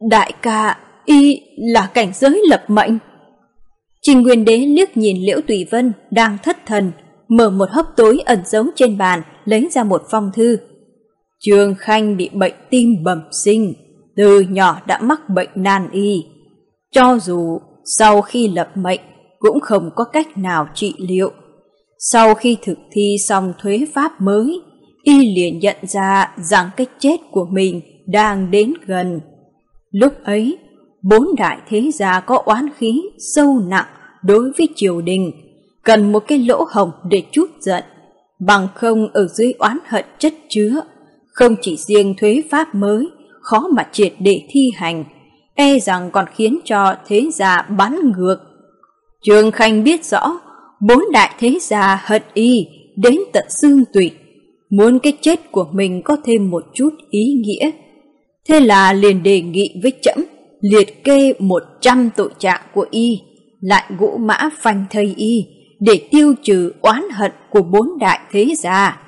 Đại ca, y là cảnh giới lập mệnh. Trình Nguyên Đế liếc nhìn Liễu Tùy Vân đang thất thần, mở một hốc tối ẩn giấu trên bàn, lấy ra một phong thư. Trương Khanh bị bệnh tim bẩm sinh, từ nhỏ đã mắc bệnh nan y. Cho dù sau khi lập mệnh cũng không có cách nào trị liệu. Sau khi thực thi xong thuế pháp mới, y liền nhận ra rằng cái chết của mình đang đến gần. Lúc ấy, 4 đại thế gia có oán khí sâu nặng đối với triều đình, cần một cái lỗ hổng để trút giận, bằng không ở dưới oán hận chất chứa, không chỉ riêng thuế pháp mới khó mà triệt để thi hành, e rằng còn khiến cho thế gia bắn ngược. Trương Khanh biết rõ 4 đại thế gia hận y đến tận xương tủy, muốn cái chết của mình có thêm một chút ý nghĩa. Thế là liền đề nghị với trẫm liệt kê 100 tội trạng của y, lại ngũ mã phanh thây y để tiêu trừ oán hận của 4 đại thế gia.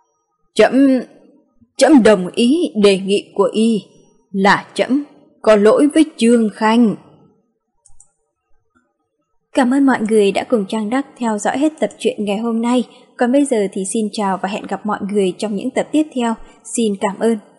Trẫm đồng ý đề nghị của y, là trẫm có lỗi với Trương Khanh. Cảm ơn mọi người đã cùng Trang Đắc theo dõi hết tập truyện ngày hôm nay. Còn bây giờ thì xin chào và hẹn gặp mọi người trong những tập tiếp theo. Xin cảm ơn.